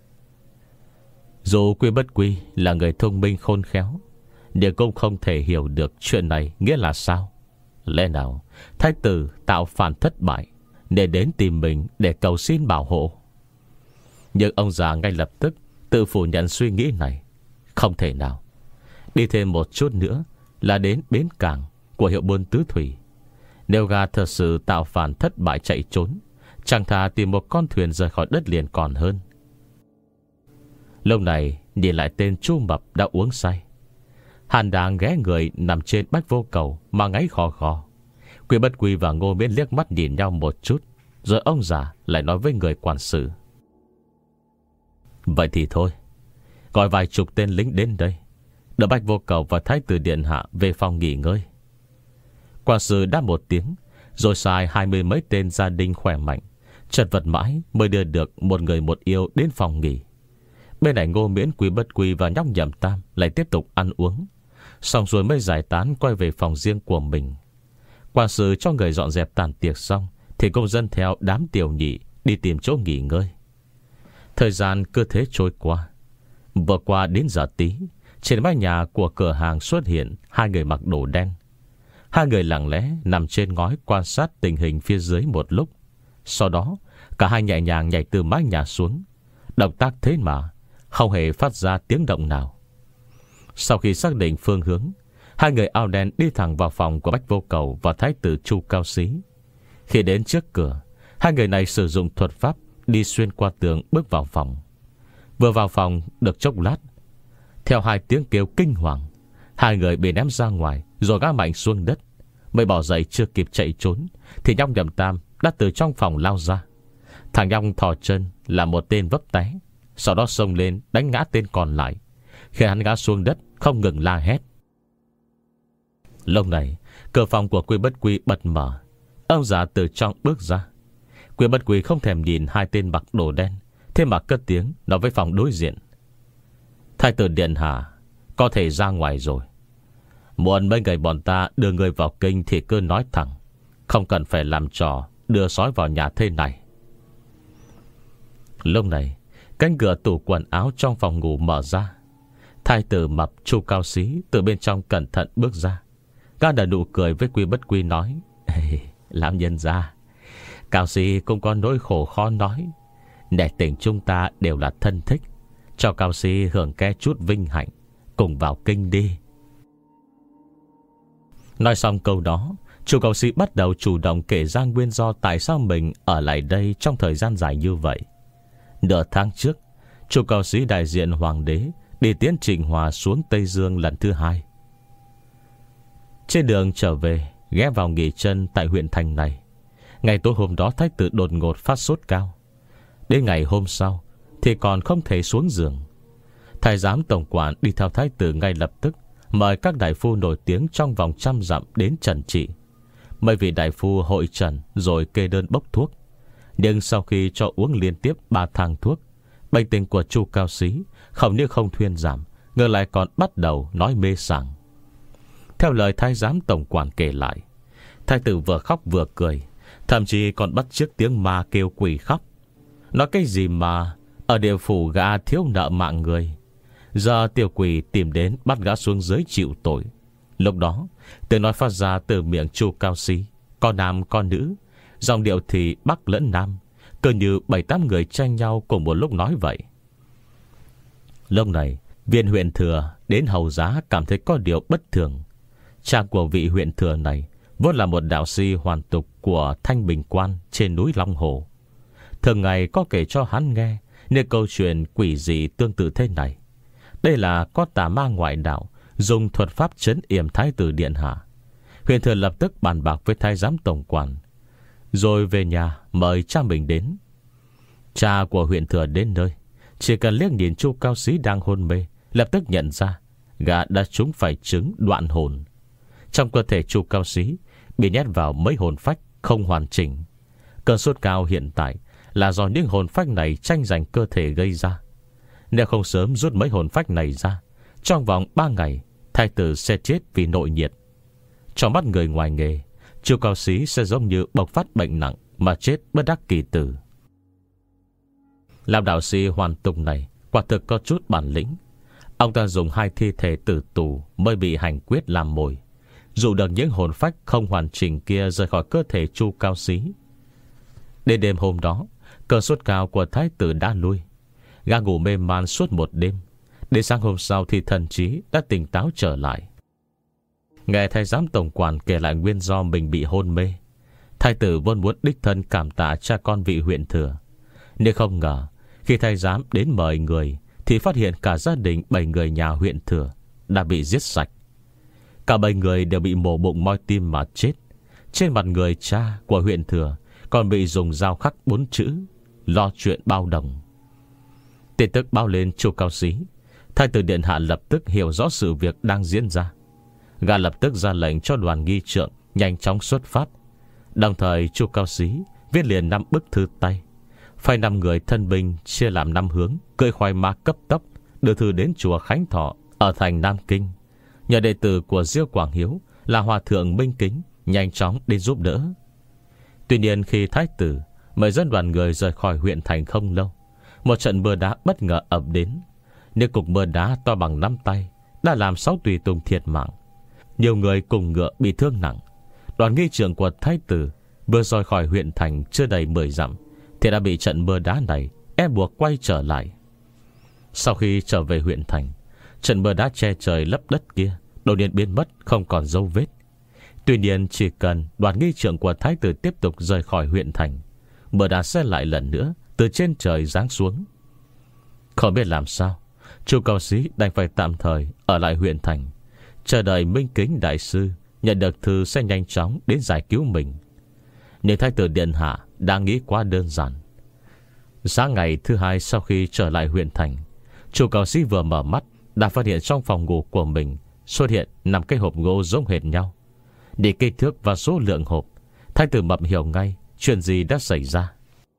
Dù Quy Bất Quy là người thông minh khôn khéo, nhưng cũng không thể hiểu được chuyện này nghĩa là sao. Lẽ nào thái tử tạo phản thất bại để đến tìm mình để cầu xin bảo hộ? Nhưng ông già ngay lập tức tự phủ nhận suy nghĩ này. Không thể nào. Đi thêm một chút nữa là đến bến cảng của hiệu buôn tứ thủy. Nếu gà thật sự tạo phản thất bại chạy trốn, chẳng thà tìm một con thuyền rời khỏi đất liền còn hơn. Lúc này nhìn lại tên Chu Mập đã uống say, Hàn đang ghé người nằm trên bách vô cầu mà ngáy khò khò. Quy Bất Quy và Ngô Miễn liếc mắt nhìn nhau một chút, rồi ông già lại nói với người quản sự: vậy thì thôi, gọi vài chục tên lính đến đây, đỡ bách vô cầu và thái tử điện hạ về phòng nghỉ ngơi. Quản sự đáp một tiếng, rồi sai hai mươi mấy tên gia đình khỏe mạnh chật vật mãi mới đưa được một người một yêu đến phòng nghỉ. Bên này Ngô Miễn, Quy Bất Quy và nhóc Nhậm Tam lại tiếp tục ăn uống, xong rồi mới giải tán quay về phòng riêng của mình. Quản sự cho người dọn dẹp tàn tiệc xong thì công dân theo đám tiểu nhị đi tìm chỗ nghỉ ngơi. Thời gian cứ thế trôi qua. Vừa qua đến giờ tí, trên mái nhà của cửa hàng xuất hiện hai người mặc đồ đen. Hai người lặng lẽ nằm trên ngói quan sát tình hình phía dưới một lúc. Sau đó cả hai nhẹ nhàng nhảy từ mái nhà xuống. Động tác thế mà không hề phát ra tiếng động nào. Sau khi xác định phương hướng, hai người áo đen đi thẳng vào phòng của Bách Vô Cầu và thái tử Chu Cao Xí. Khi đến trước cửa, hai người này sử dụng thuật pháp đi xuyên qua tường bước vào phòng. Vừa vào phòng được chốc lát, theo hai tiếng kêu kinh hoàng, hai người bị ném ra ngoài rồi ngã mạnh xuống đất. Mới bỏ dậy chưa kịp chạy trốn thì nhóc Nhậm Tam đã từ trong phòng lao ra. Thằng nhóc thò chân là một tên vấp té, sau đó xông lên đánh ngã tên còn lại, khi hắn ngã xuống đất không ngừng la hét. Lúc này cửa phòng của Quy Bất Quy bật mở. Ông già từ trong bước ra. Quy Bất Quy không thèm nhìn hai tên mặc đồ đen, thế mà cất tiếng nói với phòng đối diện: thái tử điện hạ có thể ra ngoài rồi. Muốn mấy người bọn ta đưa người vào kinh thì cứ nói thẳng, không cần phải làm trò đưa sói vào nhà thế này. Lúc này cánh cửa tủ quần áo trong phòng ngủ mở ra. Thái tử mập Chu Cao Xí từ bên trong cẩn thận bước ra. Gã đã nụ cười với Quy Bất Quy nói: làm nhân ra, Cao Xí cũng có nỗi khổ khó nói. Nể tình chúng ta đều là thân thích, cho Cao Xí hưởng ke chút vinh hạnh, cùng vào kinh đi. Nói xong câu đó, Chu Cao Xí bắt đầu chủ động kể ra nguyên do tại sao mình ở lại đây trong thời gian dài như vậy. Nửa tháng trước, Chu Cao Xí đại diện hoàng đế đi tiễn Trịnh Hòa xuống Tây Dương lần thứ hai. Trên đường trở về, ghé vào nghỉ chân tại huyện thành này. Ngày tối hôm đó thái tử đột ngột phát sốt cao. Đến ngày hôm sau thì còn không thể xuống giường. Thái giám tổng quản đi theo thái tử ngay lập tức mời các đại phu nổi tiếng trong vòng trăm dặm đến trần trị. Mấy vị đại phu hội trần rồi kê đơn bốc thuốc. Nhưng sau khi cho uống liên tiếp ba thang thuốc, bệnh tình của Chu Cao Xí không những không thuyên giảm, ngược lại còn bắt đầu nói mê sảng. Theo lời thái giám tổng quản kể lại, thái tử vừa khóc vừa cười, thậm chí còn bắt chước tiếng ma kêu quỷ khóc. Nói cái gì mà ở địa phủ gã thiếu nợ mạng người, giờ tiểu quỷ tìm đến bắt gã xuống dưới chịu tội. Lúc đó tiếng nói phát ra từ miệng Chu Cao Xí, có nam có nữ, dòng điệu thì bắc lẫn nam, cứ như bảy tám người tranh nhau cùng một lúc nói vậy. Lúc này viên huyện thừa đến hầu giá cảm thấy có điều bất thường. Cha của vị huyện thừa này vốn là một đạo sĩ hoàn tục của Thanh Bình Quan trên núi Long Hồ. Thường ngày có kể cho hắn nghe những câu chuyện quỷ dị tương tự thế này. Đây là có tà ma ngoại đạo dùng thuật pháp trấn yểm thái tử điện hạ. Huyện thừa lập tức bàn bạc với thái giám tổng quản, rồi về nhà mời cha mình đến. Cha của huyện thừa đến nơi, chỉ cần liếc nhìn Chu Cao Xí đang hôn mê, lập tức nhận ra gã đã trúng phải chứng đoạn hồn. Trong cơ thể Chu Cao Xí bị nhét vào mấy hồn phách không hoàn chỉnh. Cơn sốt cao hiện tại là do những hồn phách này tranh giành cơ thể gây ra. Nếu không sớm rút mấy hồn phách này ra, trong vòng ba ngày thái tử sẽ chết vì nội nhiệt. Trong mắt người ngoài nghề, Chu Cao Xí sẽ giống như bộc phát bệnh nặng mà chết bất đắc kỳ tử. Làm đạo sĩ hoàn tùng này quả thực có chút bản lĩnh. Ông ta dùng hai thi thể tử tù mới bị hành quyết làm mồi, dụ được những hồn phách không hoàn chỉnh kia rời khỏi cơ thể Chu Cao Xí. Đến đêm hôm đó, cơn sốt cao của thái tử đã lui. Gã ngủ mê man suốt một đêm. Đến sáng hôm sau thì thần trí đã tỉnh táo trở lại. Nghe thái giám tổng quản kể lại nguyên do mình bị hôn mê, thái tử vốn muốn đích thân cảm tạ cha con vị huyện thừa. Nhưng không ngờ khi thái giám đến mời người thì phát hiện cả gia đình bảy người nhà huyện thừa đã bị giết sạch. Cả bảy người đều bị mổ bụng moi tim mà chết. Trên mặt người cha của huyện thừa còn bị dùng dao khắc bốn chữ: lo chuyện bao đồng. Tin tức báo lên Chu Cao Xí. Thái tử điện hạ lập tức hiểu rõ sự việc đang diễn ra. Gã lập tức ra lệnh cho đoàn nghi trượng nhanh chóng xuất phát. Đồng thời Chu Cao Xí viết liền năm bức thư tay, phải năm người thân binh chia làm năm hướng, cưỡi khoái mã cấp tốc đưa thư đến chùa Khánh Thọ ở thành Nam Kinh, nhờ đệ tử của Diêu Quảng Hiếu là hòa thượng Minh Kính nhanh chóng đến giúp đỡ. Tuy nhiên khi thái tử mời dẫn đoàn người rời khỏi huyện thành không lâu, một trận mưa đá bất ngờ ập đến. Những cục mưa đá to bằng nắm tay đã làm sáu tùy tùng thiệt mạng, nhiều người cùng ngựa bị thương nặng. Đoàn nghi trưởng của thái tử vừa rời khỏi huyện thành chưa đầy mười dặm thì đã bị trận mưa đá này ép buộc quay trở lại. Sau khi trở về huyện thành, trận mưa đá che trời lấp đất kia đột nhiên biến mất không còn dấu vết. Tuy nhiên chỉ cần đoàn nghi trưởng của thái tử tiếp tục rời khỏi huyện thành, mưa đá sẽ lại lần nữa từ trên trời giáng xuống. Không biết làm sao, Chu Cao Xí đành phải tạm thời ở lại huyện thành, chờ đợi Minh Kính đại sư nhận được thư sẽ nhanh chóng đến giải cứu mình. Nhưng thái tử điện hạ đang nghĩ quá đơn giản. Sáng ngày thứ hai sau khi trở lại huyện thành, Chu Cao Xí vừa mở mắt đã phát hiện trong phòng ngủ của mình xuất hiện năm cái hộp gỗ giống hệt nhau. Để kích thước và số lượng hộp, thái tử Mập hiểu ngay chuyện gì đã xảy ra.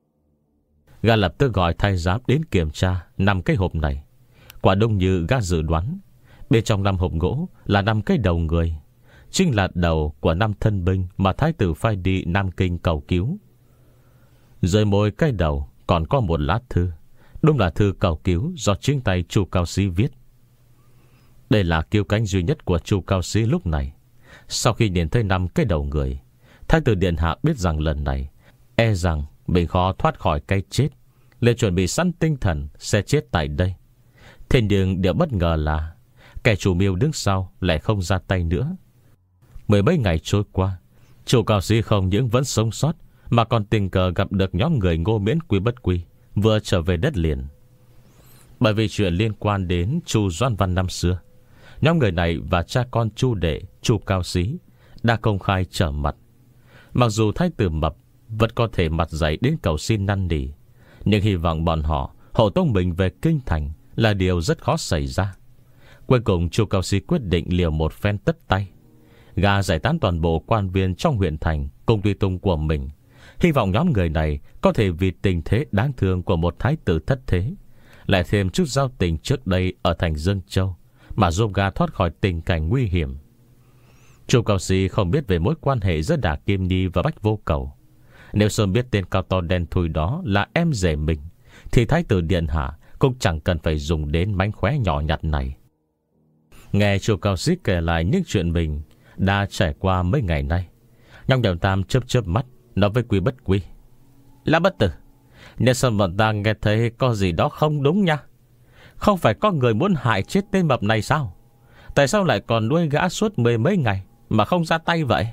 Gã lập tức gọi thái giám đến kiểm tra năm cái hộp này. Quả đúng như gã dự đoán, bên trong năm hộp gỗ là năm cái đầu người, chính là đầu của năm thân binh mà thái tử phái đi Nam Kinh cầu cứu. Dưới mỗi cái đầu còn có một lá thư, đúng là thư cầu cứu do chính tay Chu Cao Xí viết. Đây là cứu cánh duy nhất của Chu Cao Xí lúc này. Sau khi nhìn thấy năm cái đầu người, thái tử điện hạ biết rằng lần này e rằng mình khó thoát khỏi cái chết, liền chuẩn bị sẵn tinh thần sẽ chết tại đây. Thế nhưng điều bất ngờ là kẻ chủ mưu đứng sau lại không ra tay nữa. Mười mấy ngày trôi qua, Chu Cao Xí không những vẫn sống sót, mà còn tình cờ gặp được nhóm người Ngô Miễn Quý Bất Quy vừa trở về đất liền. Bởi vì chuyện liên quan đến Chu Doãn Văn năm xưa, nhóm người này và cha con Chu đệ Chu Cao Xí đã công khai trở mặt. Mặc dù thái tử Mập vẫn có thể mặt dày đến cầu xin năn nỉ, nhưng hy vọng bọn họ hộ tống mình về kinh thành là điều rất khó xảy ra. Cuối cùng Chu Cao Xí quyết định liều một phen tất tay. Gã giải tán toàn bộ quan viên trong huyện thành cùng tùy tùng của mình, hy vọng nhóm người này có thể vì tình thế đáng thương của một thái tử thất thế, lại thêm chút giao tình trước đây ở thành Dương Châu, mà giúp gã thoát khỏi tình cảnh nguy hiểm. Chu Cao Xí không biết về mối quan hệ giữa Đả Kim Nhi và Bách Vô Cầu. Nếu sớm biết tên cao to đen thui đó là em rể mình, thì thái tử điện hạ cũng chẳng cần phải dùng đến mánh khóe nhỏ nhặt này. Nghe Chu Cao Xí kể lại những chuyện mình đã trải qua mấy ngày nay, Nhong Đèo Tam chớp chớp mắt nói với Quý Bất Quy: Lã Bất Tử, nên sao bọn ta nghe thấy có gì đó không đúng nha? Không phải có người muốn hại chết tên Mập này sao? Tại sao lại còn nuôi gã suốt mười mấy ngày mà không ra tay vậy?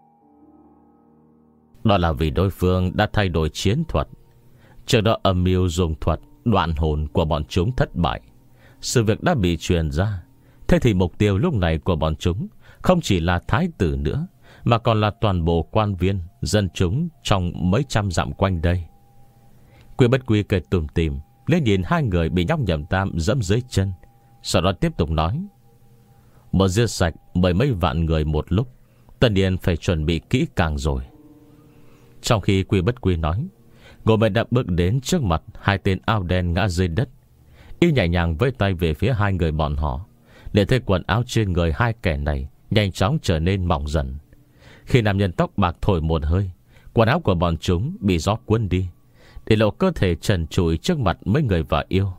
Đó là vì đối phương đã thay đổi chiến thuật. Trước đó âm mưu dùng thuật đoạn hồn của bọn chúng thất bại, sự việc đã bị truyền ra. Thế thì mục tiêu lúc này của bọn chúng không chỉ là thái tử nữa, mà còn là toàn bộ quan viên, dân chúng trong mấy trăm dặm quanh đây. Quý Bất Quy cười tủm tỉm lên nhìn hai người bị nhóc Nhậm Tam dẫm dưới chân, sau đó tiếp tục nói: Một giết sạch mười mấy vạn người một lúc, tất nhiên phải chuẩn bị kỹ càng rồi. Trong khi Quý Bất Quy nói, Ngô Miễn đã bước đến trước mặt hai tên áo đen ngã dưới đất. Y nhẹ nhàng với tay về phía hai người bọn họ, để thấy quần áo trên người hai kẻ này nhanh chóng trở nên mỏng dần. Khi nam nhân tóc bạc thổi một hơi, Quần áo của bọn chúng bị gió cuốn đi, để lộ cơ thể trần trụi trước mặt mấy người vợ yêu.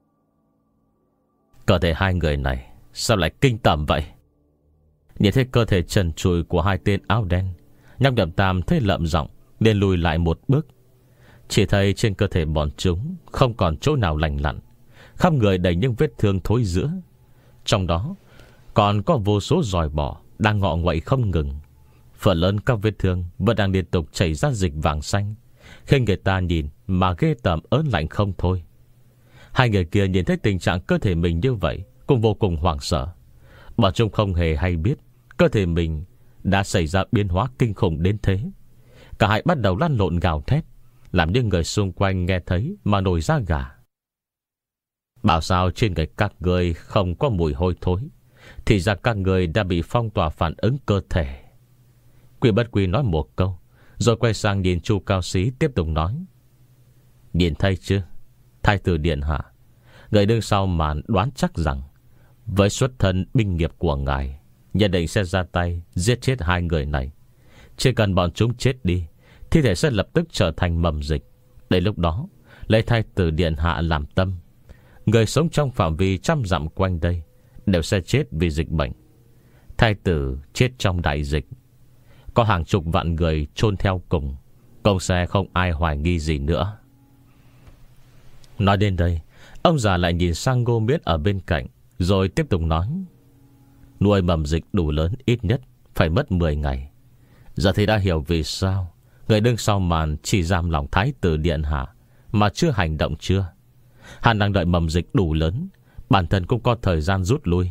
Cơ thể hai người này sao lại kinh tởm vậy? Nhìn thấy cơ thể trần trụi của hai tên áo đen, Nhóc Nhậm Tam thấy lợm giọng nên lùi lại một bước. Chỉ thấy trên cơ thể bọn chúng không còn chỗ nào lành lặn, khắp người đầy những vết thương thối rữa. Trong đó còn có vô số giòi bọ đang ngọ nguậy không ngừng. Phần lớn các vết thương vẫn đang liên tục chảy ra dịch vàng xanh, khi người ta nhìn mà ghê tởm ớn lạnh không thôi. Hai người kia nhìn thấy tình trạng cơ thể mình như vậy cũng vô cùng hoảng sợ. Bọn chúng không hề hay biết cơ thể mình đã xảy ra biến hóa kinh khủng đến thế. Cả hai bắt đầu lăn lộn gào thét, làm những người xung quanh nghe thấy mà nổi da gà. Bảo sao trên người các người không có mùi hôi thối, thì ra các người đã bị phong tỏa phản ứng cơ thể. Quỷ Bất Quỷ nói một câu, rồi quay sang nhìn Chu Cao Sĩ tiếp tục nói: Nhìn thấy chưa, Thái tử điện hạ, người đứng sau màn đoán chắc rằng với xuất thân binh nghiệp của ngài, nhất định sẽ ra tay giết chết hai người này. Chỉ cần bọn chúng chết đi, thi thể sẽ lập tức trở thành mầm dịch. Đến lúc đó, lấy Thái tử điện hạ làm tâm, người sống trong phạm vi trăm dặm quanh đây đều sẽ chết vì dịch bệnh. Thái tử chết trong đại dịch, có hàng chục vạn người chôn theo cùng, cũng sẽ không ai hoài nghi gì nữa. Nói đến đây, ông già lại nhìn sang Ngô Miễn ở bên cạnh, rồi tiếp tục nói: Nuôi mầm dịch đủ lớn ít nhất phải mất mười ngày. Giờ thì đã hiểu vì sao người đứng sau màn chỉ giam lòng Thái tử điện hạ mà chưa hành động chưa. Hắn đang đợi mầm dịch đủ lớn, bản thân cũng có thời gian rút lui.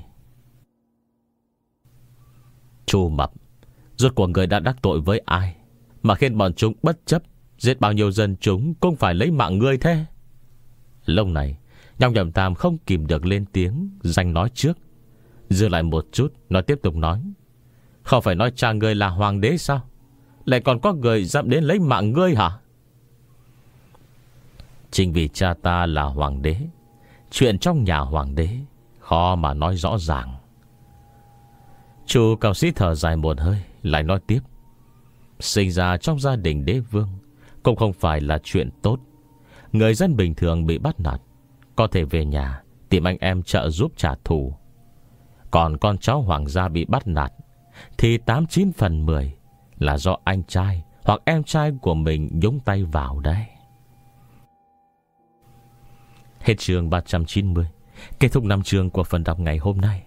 Chu Mập, rốt cuộc người đã đắc tội với ai mà khiến bọn chúng bất chấp giết bao nhiêu dân chúng cũng phải lấy mạng ngươi thế? Lúc này Nhóc Nhậm Tam không kìm được lên tiếng danh nói trước, dừng lại một chút, nó tiếp tục nói: Không phải nói cha ngươi là hoàng đế sao, lại còn có người dám đến lấy mạng ngươi hả? Chính vì cha ta là hoàng đế, chuyện trong nhà hoàng đế khó mà nói rõ ràng. Chu Cao Sĩ thở dài một hơi, lại nói tiếp: Sinh ra trong gia đình đế vương cũng không phải là chuyện tốt. Người dân bình thường bị bắt nạt có thể về nhà tìm anh em trợ giúp trả thù. Còn con cháu hoàng gia bị bắt nạt thì tám chín phần mười là do anh trai hoặc em trai của mình nhúng tay vào đấy. Hết chương ba trăm chín mươi. Kết thúc năm chương của phần đọc ngày hôm nay.